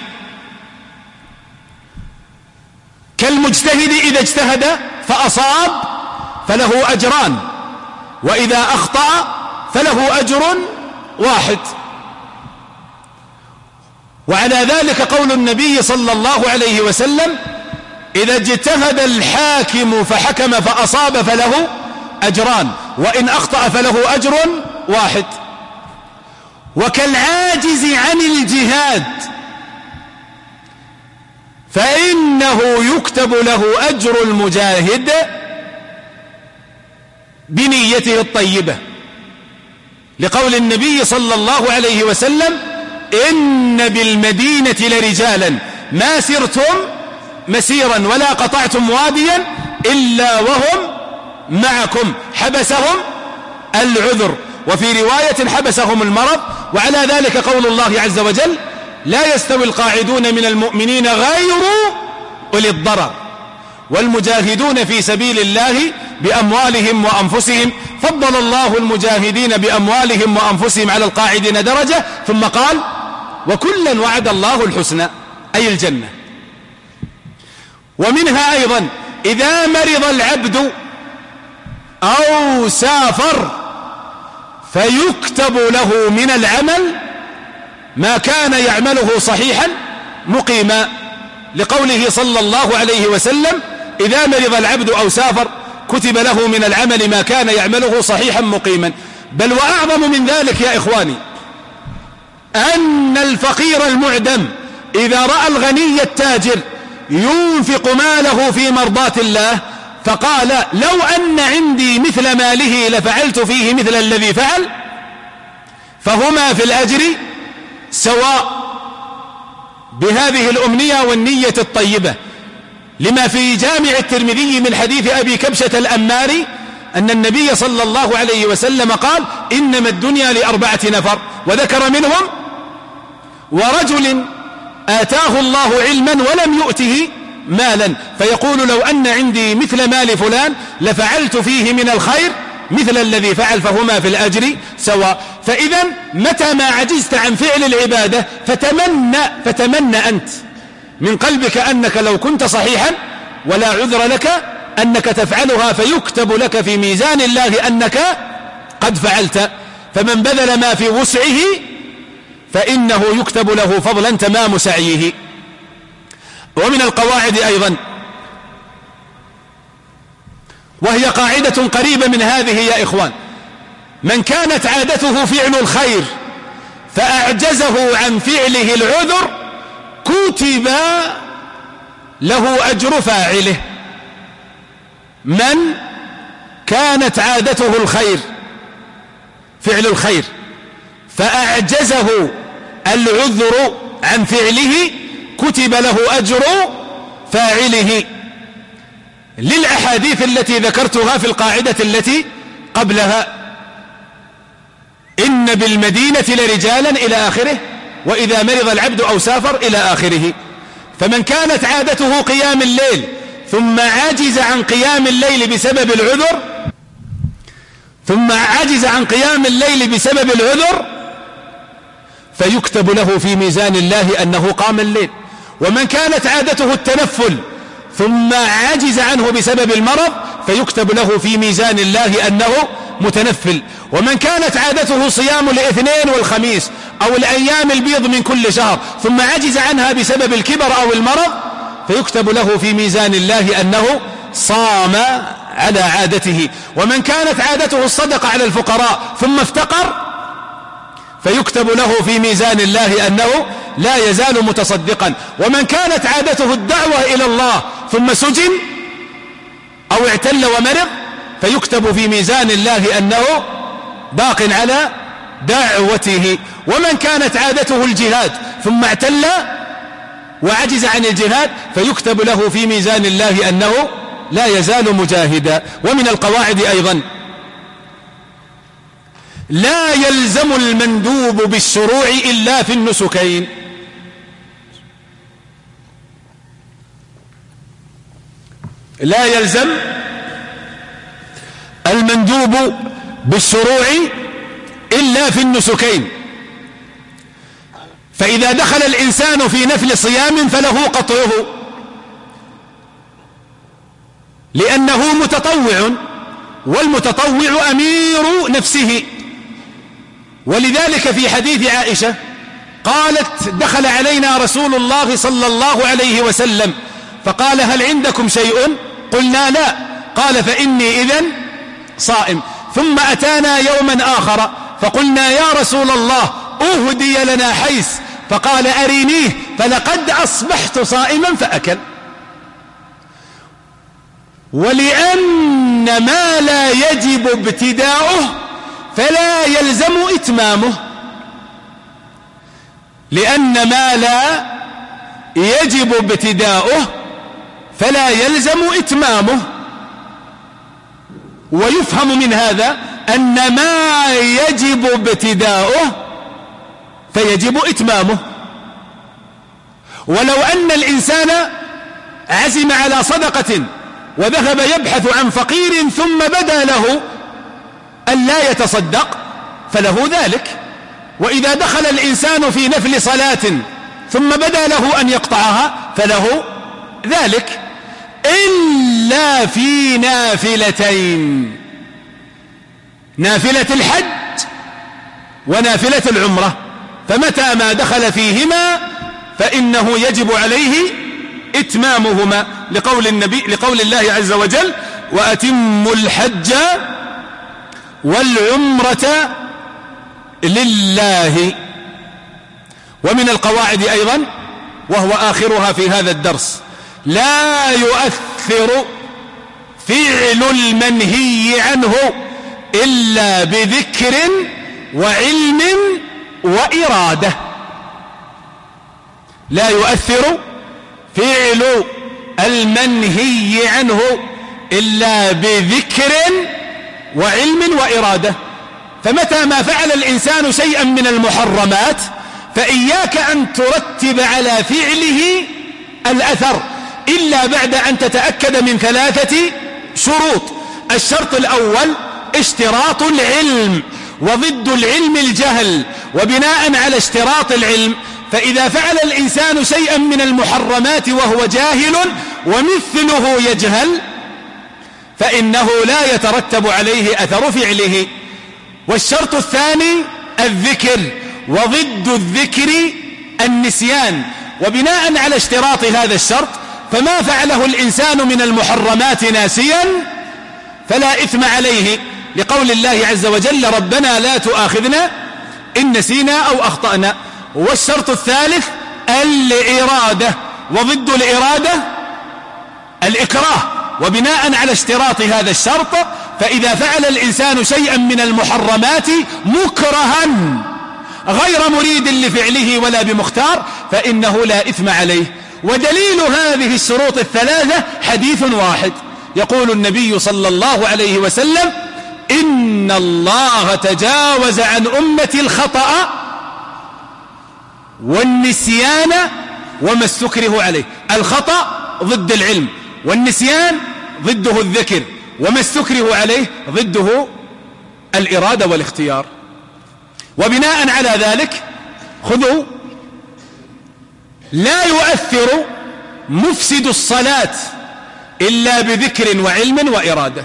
كالمجتهد إذا اجتهد فأصاب فله أجران، وإذا أخطأ فله أجر واحد. وعلى ذلك قول النبي صلى الله عليه وسلم: إذا اجتهد الحاكم فحكم فأصاب فله أجران، وإن أخطأ فله أجر واحد. وكالعاجز عن الجهاد فإنه يكتب له أجر المجاهد بنيته الطيبة، لقول النبي صلى الله عليه وسلم: إن بالمدينة لرجالا ما سرتم مسيرا ولا قطعتم واديا إلا وهم معكم حبسهم العذر، وفي رواية حبسهم المرض. وعلى ذلك قول الله عز وجل: لا يستوي القاعدون من المؤمنين غير أولي الضرر والمجاهدون في سبيل الله بأموالهم وأنفسهم، فضل الله المجاهدين بأموالهم وأنفسهم على القاعدين درجة، ثم قال: وكلا وعد الله الحسنى، أي الجنة. ومنها أيضا: إذا مرض العبد أو سافر فيكتب له من العمل ما كان يعمله صحيحا مقيما، لقوله صلى الله عليه وسلم: إذا مرض العبد أو سافر كتب له من العمل ما كان يعمله صحيحا مقيما. بل وأعظم من ذلك يا إخواني أن الفقير المعدم إذا رأى الغني التاجر ينفق ماله في مرضاة الله فقال: لو أن عندي مثل ماله لفعلت فيه مثل الذي فعل، فهما في الأجر سواء بهذه الأمنية والنية الطيبة، لما في جامع الترمذي من حديث أبي كبشة الأماري أن النبي صلى الله عليه وسلم قال إنما الدنيا لأربعة نفر، وذكر منهم ورجل آتاه الله علما ولم يؤته مالا فيقول لو أن عندي مثل مال فلان لفعلت فيه من الخير مثل الذي فعل، فهما في الأجر سواء. فإذا متى ما عجزت عن فعل العبادة فتمنى, فتمنى أنت من قلبك أنك لو كنت صحيحا ولا عذر لك أنك تفعلها، فيكتب لك في ميزان الله أنك قد فعلت. فمن بذل ما في وسعه فإنه يكتب له فضلا تمام سعيه. ومن القواعد أيضا، وهي قاعدة قريبة من هذه يا إخوان، من كانت عادته فعل الخير فأعجزه عن فعله العذر كتب له أجر فاعله. من كانت عادته الخير فعل الخير فأعجزه العذر عن فعله كتب له أجر فاعله، للأحاديث التي ذكرتها في القاعدة التي قبلها: إن بالمدينة لرجالا إلى آخره، وإذا مرض العبد أو سافر إلى آخره. فمن كانت عادته قيام الليل ثم عجز عن قيام الليل بسبب العذر ثم عجز عن قيام الليل بسبب العذر فيكتب له في ميزان الله أنه قام الليل. ومن كانت عادته التنفل ثم عجز عنه بسبب المرض فيكتب له في ميزان الله أنه متنفل. ومن كانت عادته صيام الاثنين والخميس أو الأيام البيض من كل شهر ثم عجز عنها بسبب الكبر أو المرض فيكتب له في ميزان الله أنه صام على عادته. ومن كانت عادته الصدقة على الفقراء ثم افتقر فيكتب له في ميزان الله أنه لا يزال متصدقا. ومن كانت عادته الدعوة إلى الله ثم سجن أو اعتل ومرض فيكتب في ميزان الله أنه باق على دعوته. ومن كانت عادته الجهاد ثم اعتل وعجز عن الجهاد فيكتب له في ميزان الله أنه لا يزال مجاهدا. ومن القواعد أيضا: لا يلزم المندوب بالشروع إلا في النسكين. لا يلزم المندوب بالشروع إلا في النسكين. فإذا دخل الإنسان في نفل صيام فله قطعه لأنه متطوع، والمتطوع أمير نفسه. ولذلك في حديث عائشة قالت: دخل علينا رسول الله صلى الله عليه وسلم فقال: هل عندكم شيء؟ قلنا: لا. قال: فإني إذن صائم. ثم أتانا يوما آخر فقلنا: يا رسول الله أهدي لنا حيث، فقال: أرينيه، فلقد أصبحت صائما فأكل. ولأن ما لا يجب ابتداؤه فلا يلزم إتمامه. لأن ما لا يجب ابتداؤه فلا يلزم إتمامه. ويفهم من هذا أن ما يجب ابتداؤه فيجب إتمامه. ولو أن الإنسان عزم على صدقة وذهب يبحث عن فقير ثم بدا له أن لا يتصدق فله ذلك. وإذا دخل الإنسان في نفل صلاة ثم بدا له أن يقطعها فله ذلك، إلا في نافلتين: نافلة الحج ونافلة العمرة. فمتى ما دخل فيهما فإنه يجب عليه إتمامهما، لقول النبي لقول الله عز وجل: وأتموا الحج والعمرة لله. ومن القواعد أيضا، وهو آخرها في هذا الدرس: لا يؤثر فعل المنهي عنه إلا بذكر وعلم وإرادة. لا يؤثر فعل المنهي عنه إلا بذكر وعلم وإرادة. فمتى ما فعل الإنسان شيئا من المحرمات فإياك أن ترتب على فعله الأثر إلا بعد أن تتأكد من ثلاثة شروط. الشرط الأول اشتراط العلم، وضد العلم الجهل، وبناء على اشتراط العلم فإذا فعل الإنسان شيئا من المحرمات وهو جاهل ومثله يجهل فإنه لا يترتب عليه أثر فعله. والشرط الثاني الذكر، وضد الذكر النسيان. وبناء على اشتراط هذا الشرط فما فعله الإنسان من المحرمات ناسيا فلا إثم عليه، لقول الله عز وجل ربنا لا تؤاخذنا إن نسينا أو أخطأنا. والشرط الثالث الإرادة، وضد الإرادة الإكراه. وبناء على اشتراط هذا الشرط فإذا فعل الإنسان شيئا من المحرمات مكرها غير مريد لفعله ولا بمختار فإنه لا إثم عليه. ودليل هذه الشروط الثلاثة حديث واحد، يقول النبي صلى الله عليه وسلم إن الله تجاوز عن أمتي الخطأ والنسيان وما استكره عليه. الخطأ ضد العلم، والنسيان ضده الذكر، وما استكره عليه ضده الإرادة والاختيار. وبناء على ذلك خذوا لا يؤثر مفسد الصلاة إلا بذكر وعلم وإرادة.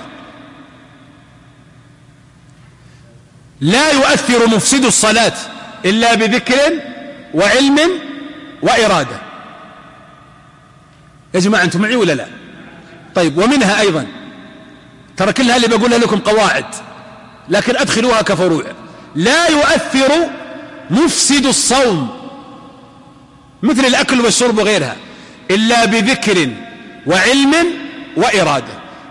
لا يؤثر مفسد الصلاة إلا بذكر وعلم وإرادة. يا جماعة أنتم معي ولا لا؟ طيب، ومنها أيضا ترى كلها اللي بقولها لكم قواعد لكن أدخلوها كفروع. لا يؤثر مفسد الصوم مثل الأكل والشرب وغيرها إلا بذكر وعلم وإرادة.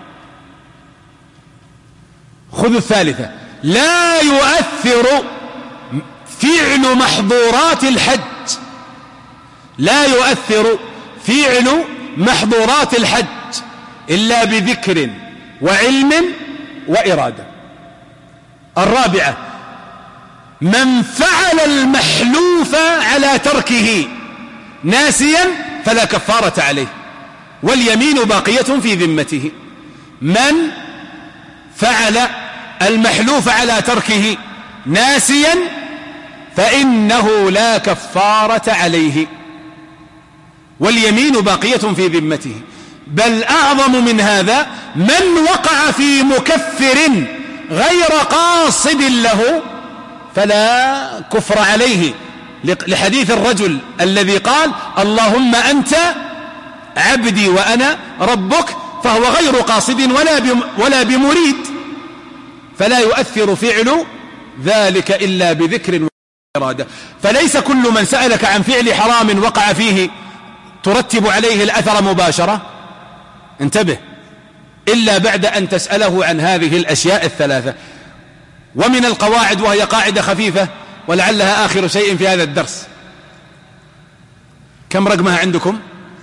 خذوا الثالثة، لا يؤثر فعل محظورات الحج، لا يؤثر فعل محظورات الحج إلا بذكر وعلم وإرادة. الرابعة، من فعل المحلوف على تركه ناسيا فلا كفارة عليه واليمين باقية في ذمته. من فعل المحلوف على تركه ناسيا فإنه لا كفارة عليه واليمين باقية في ذمته. بل أعظم من هذا، من وقع في مكفر غير قاصد له فلا كفر عليه، لحديث الرجل الذي قال اللهم أنت عبدي وأنا ربك، فهو غير قاصد ولا ولا بمريد، فلا يؤثر فعل ذلك إلا بذكر وإرادة. فليس كل من سألك عن فعل حرام وقع فيه ترتب عليه الأثر مباشرة، انتبه، إلا بعد أن تسأله عن هذه الأشياء الثلاثة. ومن القواعد، وهي قاعدة خفيفة ولعلها آخر شيء في هذا الدرس، كم رقمها عندكم؟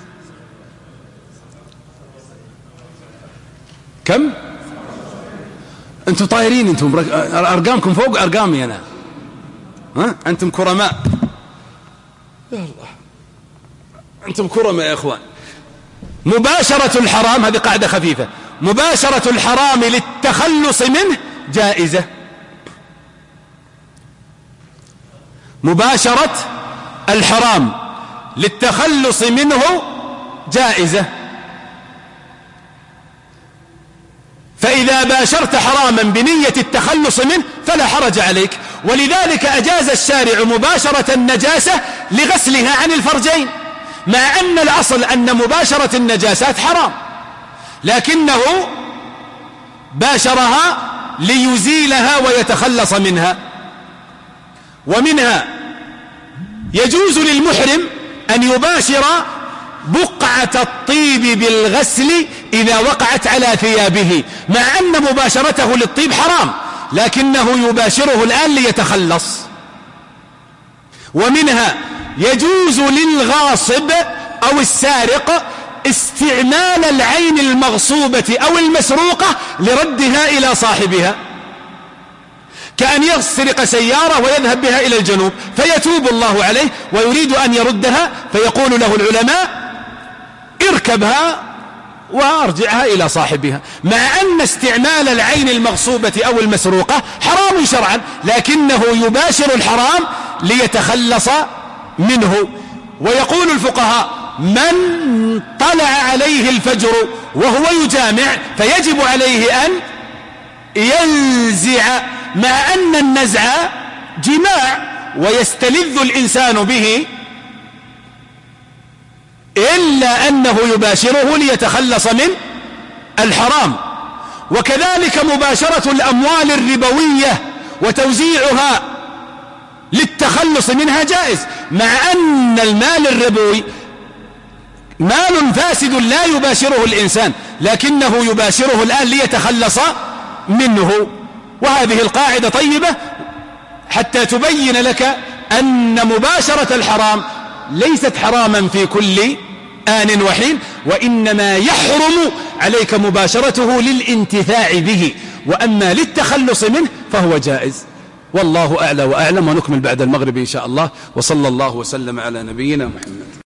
كم؟ أنتم طايرين، أنتم أرقامكم فوق أرقامي أنا، ها؟ أنتم كرماء، يا الله أنتم كرماء يا إخوان. مباشرة الحرام، هذه قاعدة خفيفة، مباشرة الحرام للتخلص منه جائزة. مباشرة الحرام للتخلص منه جائزة. فإذا باشرت حراما بنية التخلص منه فلا حرج عليك. ولذلك أجاز الشارع مباشرة النجاسة لغسلها عن الفرجين، مع أن الأصل أن مباشرة النجاسات حرام، لكنه باشرها ليزيلها ويتخلص منها. ومنها يجوز للمحرم أن يباشر بقعة الطيب بالغسل إذا وقعت على ثيابه، مع أن مباشرته للطيب حرام، لكنه يباشره الآن ليتخلص. ومنها يجوز للغاصب أو السارق استعمال العين المغصوبة أو المسروقة لردها إلى صاحبها، كأن يسرق سيارة ويذهب بها إلى الجنوب فيتوب الله عليه ويريد أن يردها، فيقول له العلماء اركبها وارجعها إلى صاحبها، مع أن استعمال العين المغصوبة أو المسروقة حرام شرعا، لكنه يباشر الحرام ليتخلص منه. ويقول الفقهاء: من طلع عليه الفجر وهو يجامع فيجب عليه أن ينزع، مع أن النزع جماع ويستلذ الإنسان به، إلا أنه يباشره ليتخلص من الحرام. وكذلك مباشرة الأموال الربوية وتوزيعها للتخلص منها جائز، مع أن المال الربوي مال فاسد لا يباشره الإنسان، لكنه يباشره الآن ليتخلص منه. وهذه القاعدة طيبة حتى تبين لك أن مباشرة الحرام ليست حراما في كل آن وحين، وإنما يحرم عليك مباشرته للانتفاع به، وأما للتخلص منه فهو جائز. والله أعلى وأعلم، ونكمل بعد المغرب إن شاء الله. وصلى الله وسلم على نبينا محمد.